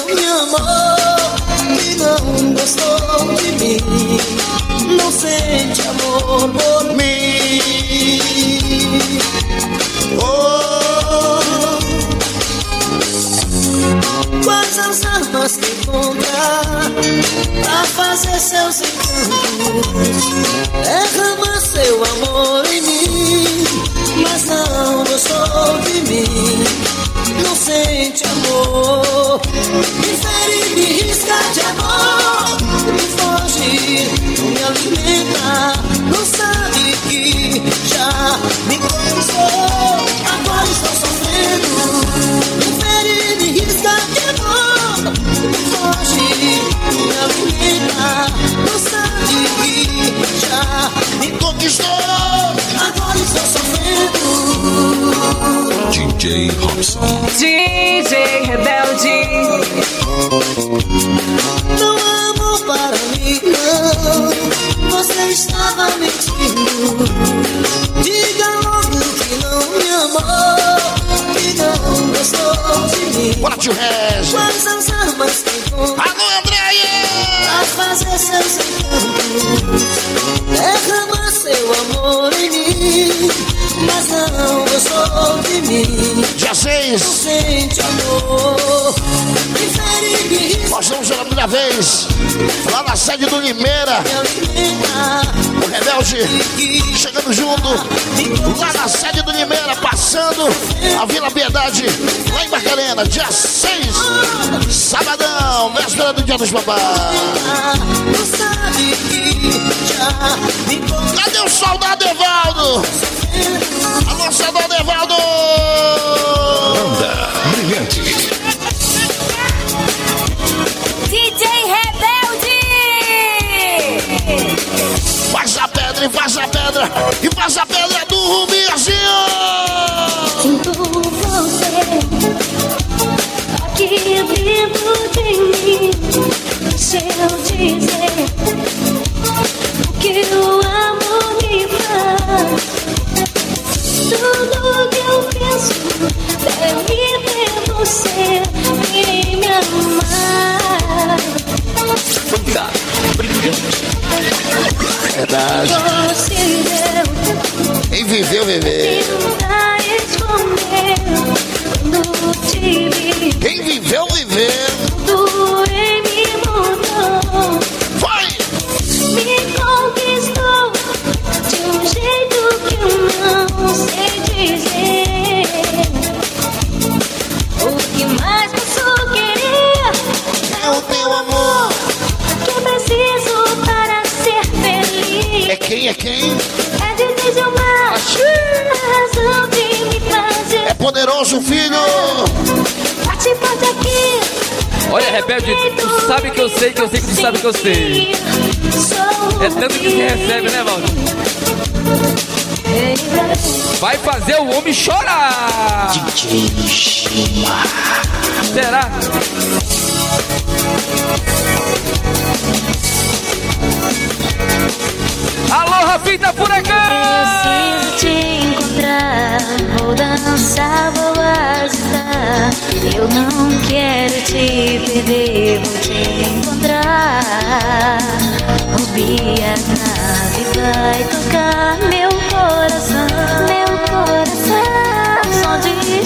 amou, que não gostou de mim, não sente amor por mim. Oh, quais as armas que encontrar pra fazer seus encantos? Derrama seu amor em mim, mas não gostou de mim, não sente amor. Me fere, me risca de amor, me foge, me alimenta. Não sabe que já me conquistou, agora estou sofrendo. Me fere, me risca de amor, me foge, me alimenta. Não sabe que já me conquistou, agora estou sofrendo. D J Robson, D J Rebelde. Não amo para mim, não, você estava mentindo. Diga logo que não me amou, que não gostou de mim. Bora, tio Regis. Quais as armas que encontra? Alô, Andréia! Pra fazer seus encantos, derrama seu amor em mim, mas não gostou de mim. Dia seis. Não sente amor. Me fere, me risca. Nós estamos pela primeira vez lá na sede do Limeira. O Rebelde chegando junto lá na sede do Limeira, passando a Vila Piedade, lá em Barcarena, dia seis, sabadão, véspera do Dia dos Papás. Cadê o soldado Evaldo? Alô, soldado Evaldo! Banda Brilhante. D J Rebelde! Faz a pedra e faz a pedra e faz a pedra do Rubiazinho! Sinto você aqui dentro de mim. Deixa eu dizer o que o amor me faz. Tudo que eu penso deve ter você e me amar. Verdade. Você deu. Quem viveu, viveu. Quem viveu, viveu. Tudo em mim mudou. Vai! Me conquistou de um jeito que eu não sei dizer. O que mais posso querer é o teu amor. Que preciso para ser feliz. É quem, é quem? É difícil, mas a razão de me fazer. É poderoso, filho. Bate, bate aqui. Olha, Rebelde, tu sabe que eu sei, que eu sei que tu sabe que eu sei. É tanto que se recebe, né, Valdir? Vai fazer o homem chorar. D J Chima. Será? Alô, Rafita Furacão! Preciso te encontrar. Vou dançar, vou agitar. Eu não quero te perder, vou te encontrar. Ouvir a nave vai tocar meu coração. Meu coração, som de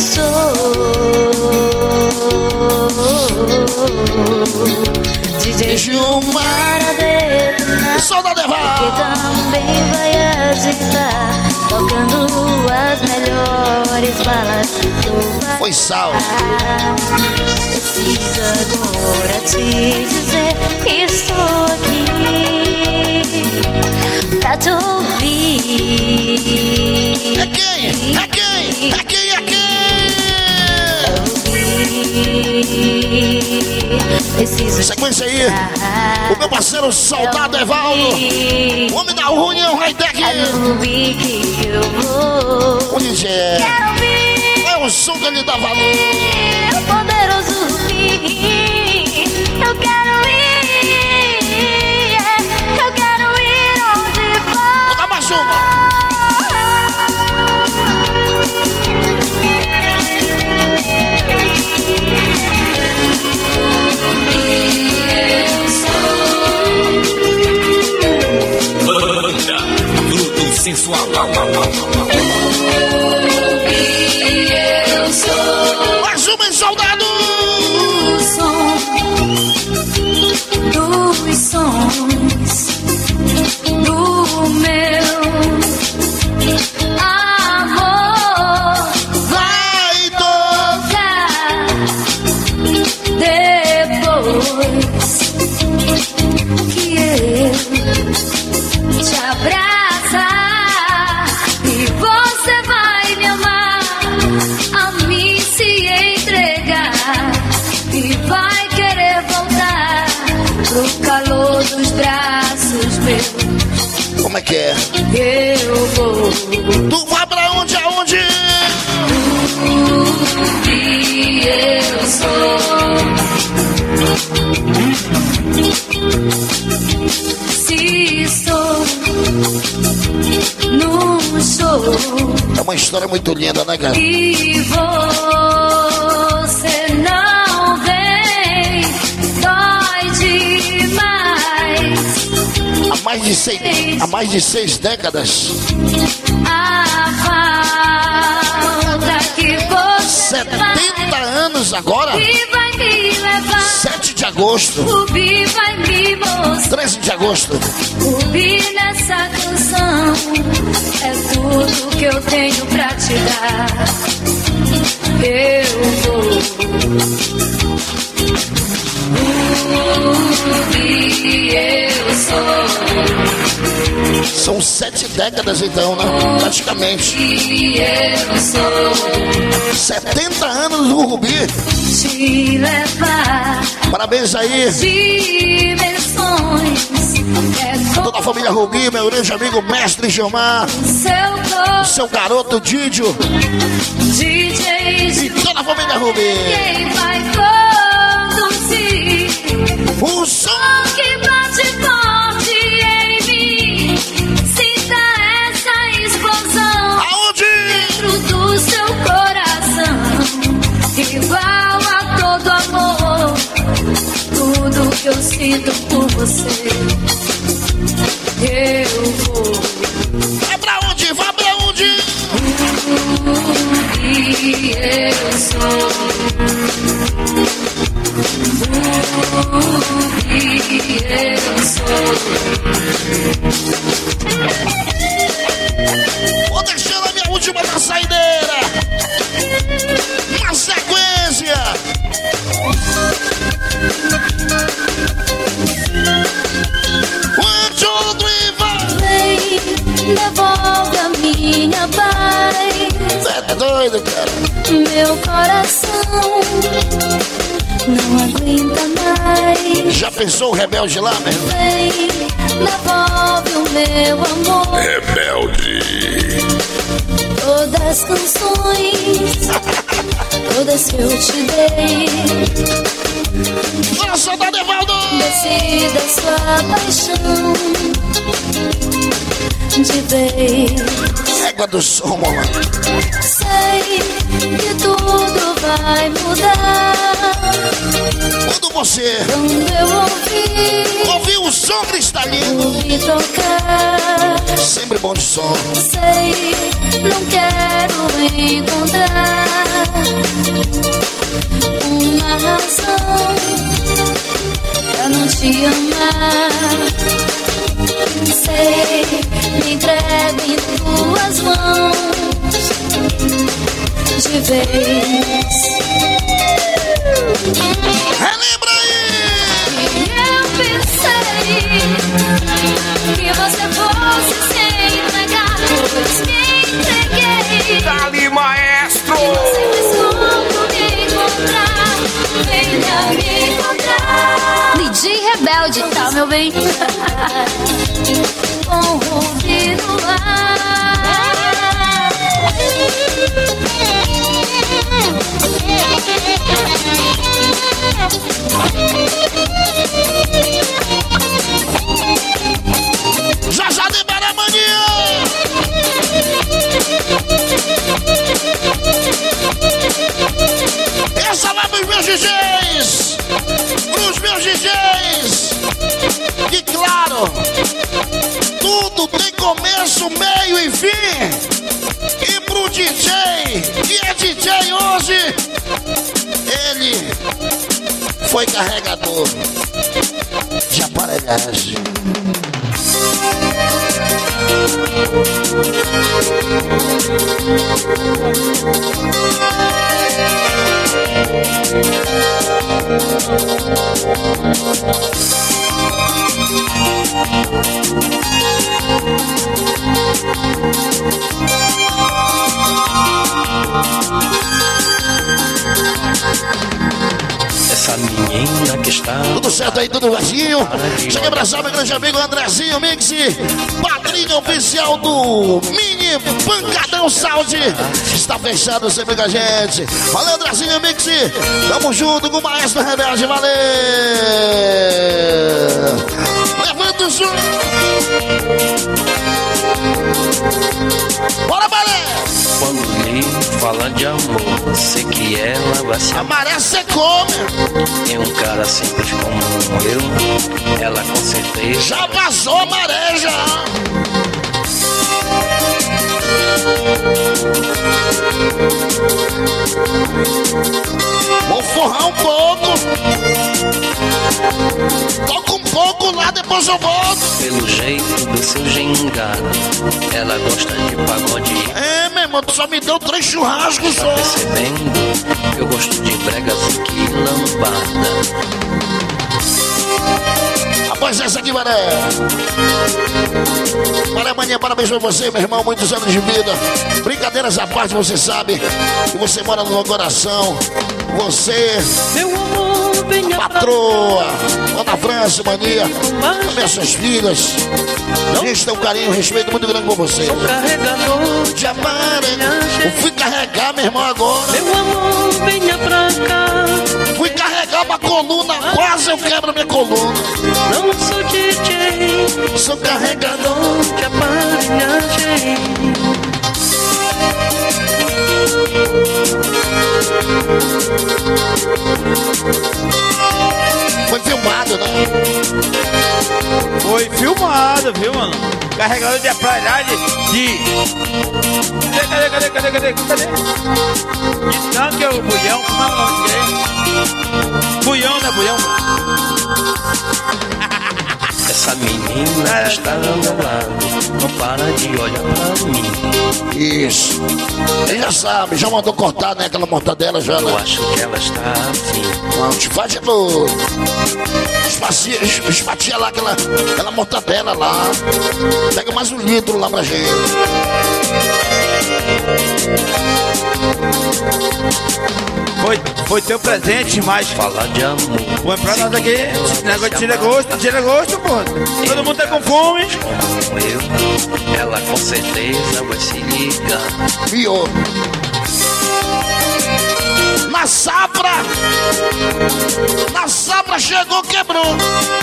sol. D J Chuma. Para detonar. Soldado Evaldo. Que também vai agitar, tocando as melhores balas do Foi sal. Preciso agora te dizer que estou aqui pra te ouvir. É quem? É quem? É quem? É quem? Preciso sequência aí, o meu parceiro Soldado Evaldo, o homem da União Hightech. O D J é o som que ele dá valor. É poderoso fim. Eu quero ir, eu quero ir onde for. Vou dar mais uma. Eu sou mais uma, soldado. o som dos sons do meu amor. Vai tocar depois que eu te abraçar e você vai me amar, a mim se entregar e vai querer voltar pro calor dos braços meus. Como é que é? Eu vou. Tu vai pra onde, aonde? O que eu sou. Se estou num show É uma história muito linda, né, cara? e você não vem, dói demais. Há mais de seis, há mais de seis décadas. A falta que você setenta anos agora. e vai me levar. sete de agosto. Rubi vai me mostrar. treze de agosto. Rubi nessa canção é tudo que eu tenho pra te dar. Eu vou. Rubi, eu sou. São sete décadas então, né? Praticamente. E eu sou. setenta anos do Rubi. Te levar. Parabéns aí. Dimensões. É Toda a família Rubi, meu grande amigo mestre Gilmar. seu corpo. Seu garoto Didio. D J E toda a família Rubi. quem vai conduzir O som. que bate forte em mim. Sinta essa explosão Aonde? dentro do seu coração, igual a todo amor. Tudo que eu sinto por você, eu vou. Vai pra onde? Vai pra onde? O que eu sou. O que eu sou. Vou deixando a minha última na saideira. Na sequência. One, two, three, four. Vem, devolve a minha paz. Você é doido, cara. Meu coração não aguenta mais. Já pensou o rebelde lá, meu? Vem, devolve o meu amor. Rebelde. Todas as canções, todas que eu te dei. Olha só, Dona Evaldo! Decida sua paixão de vez. Égua do som, mamãe. Sei que tudo vai mudar Quando você quando eu ouvir, ouvir o som cristalino, ouvir tocar. sempre bom de som. Sei, não quero encontrar uma razão pra não te amar. Sei, me entrego em tuas mãos de vez. Relembra aí! E eu pensei que você fosse se entregar, pois me entreguei. Dali, maestro! E você fez como me encontrar, venha me encontrar. D J Rebelde, tá, meu bem? Com o Rubi no ar. Já já libera a mania! Essa lá pros meus D Js! Pros meus D Js! E claro, tudo tem começo nosso meio, enfim. E pro D J, que é D J hoje, ele foi carregador de aparelhagem. Essa menina que está... Tudo certo aí, tudo vazio. Chega abraçar meu grande amigo Andrezinho Mix, padrinho oficial do Mini Pancadão Saúde. Está fechado sempre com a gente. Valeu, Andrezinho Mix. Tamo junto com o Maestro Rebelde. Valeu. Levanta o som. Bora, Maré. Quando lhe fala de amor, sei que ela vai se... A maré cê come. Tem um cara simples como eu, ela com certeza... Já vazou a maré, já. Vou forrar um pouco. Toca um pouco lá, depois eu volto. Pelo jeito do seu gingado, ela gosta de pagode. É, meu irmão, tu só me deu três churrascos só. Tá percebendo? Eu gosto de bregas e lambada. Após essa aqui, Maré. Maré Maninha, parabéns pra você, meu irmão. Muitos anos de vida. Brincadeiras à parte, você sabe que você mora no meu coração. Você, meu amor, venha patroa, Ana França, Mania, também as suas filhas. A gente tem um carinho, um respeito muito grande por você. Sou carregador de aparelhagem. Eu fui carregar, meu irmão, agora. Meu amor, venha pra cá. Fui carregar uma coluna, quase eu quebro minha coluna. Não sou D J, sou carregador de aparelhagem. Foi filmado, né? Foi filmado, viu, mano? Carregador de aparelhagem de... Cadê, cadê, cadê, cadê, cadê? De tanque é o buião, como é o nome dele? Buião, né, buião? Essa menina que está ao meu lado, não para de olhar pra mim. Isso. Ele já sabe, já mandou cortar, né? Aquela mortadela já, né? Eu acho que ela está afim. Não, te faz de novo. Espacia, espatia lá aquela, aquela mortadela lá. Pega mais um litro lá pra gente. Foi, foi teu presente, mas... Falar de amor. Põe pra nós aqui. Esse negócio de tira gosto, tira gosto, pô. Todo mundo tá com fome. Como eu, ela com certeza vai se ligar. Pior. Na safra. Na safra chegou, quebrou.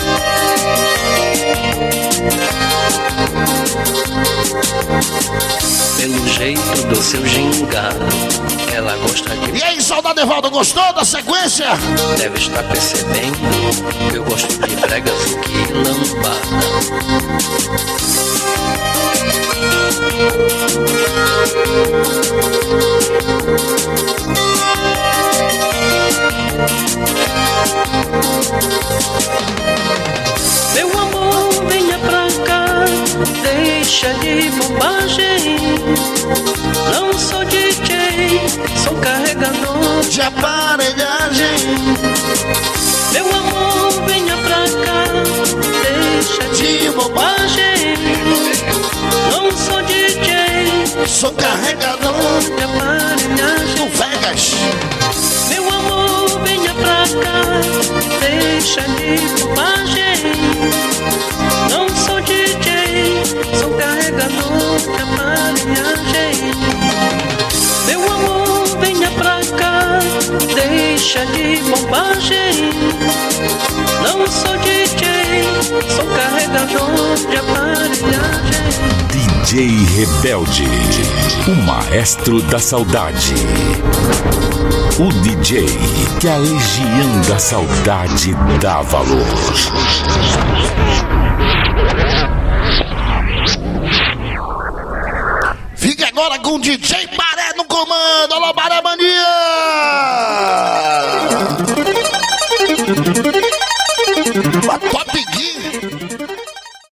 Pelo jeito do seu gingado, ela gosta de... E aí, saudade Evaldo, gostou da sequência? Deve estar percebendo que eu gosto de bregas e lambada. Meu amor, venha pra cá, deixa de bobagem. Não sou D J, sou carregador de aparelhagem. Meu amor, venha pra cá, deixa de bobagem. Não sou D J, sou carregador de aparelhagem. do Vegas. Meu amor, venha pra cá, deixa de bobagem. Não sou D J, sou carregador de aparelhagem. Meu amor, venha pra cá, deixa de bobagem. Não sou D J, sou carregador de aparelhagem. D J Rebelde, o maestro da saudade. O D J que a legião da saudade dá valor. Fique agora com o D J Baré no comando. Alô, Baré Mania!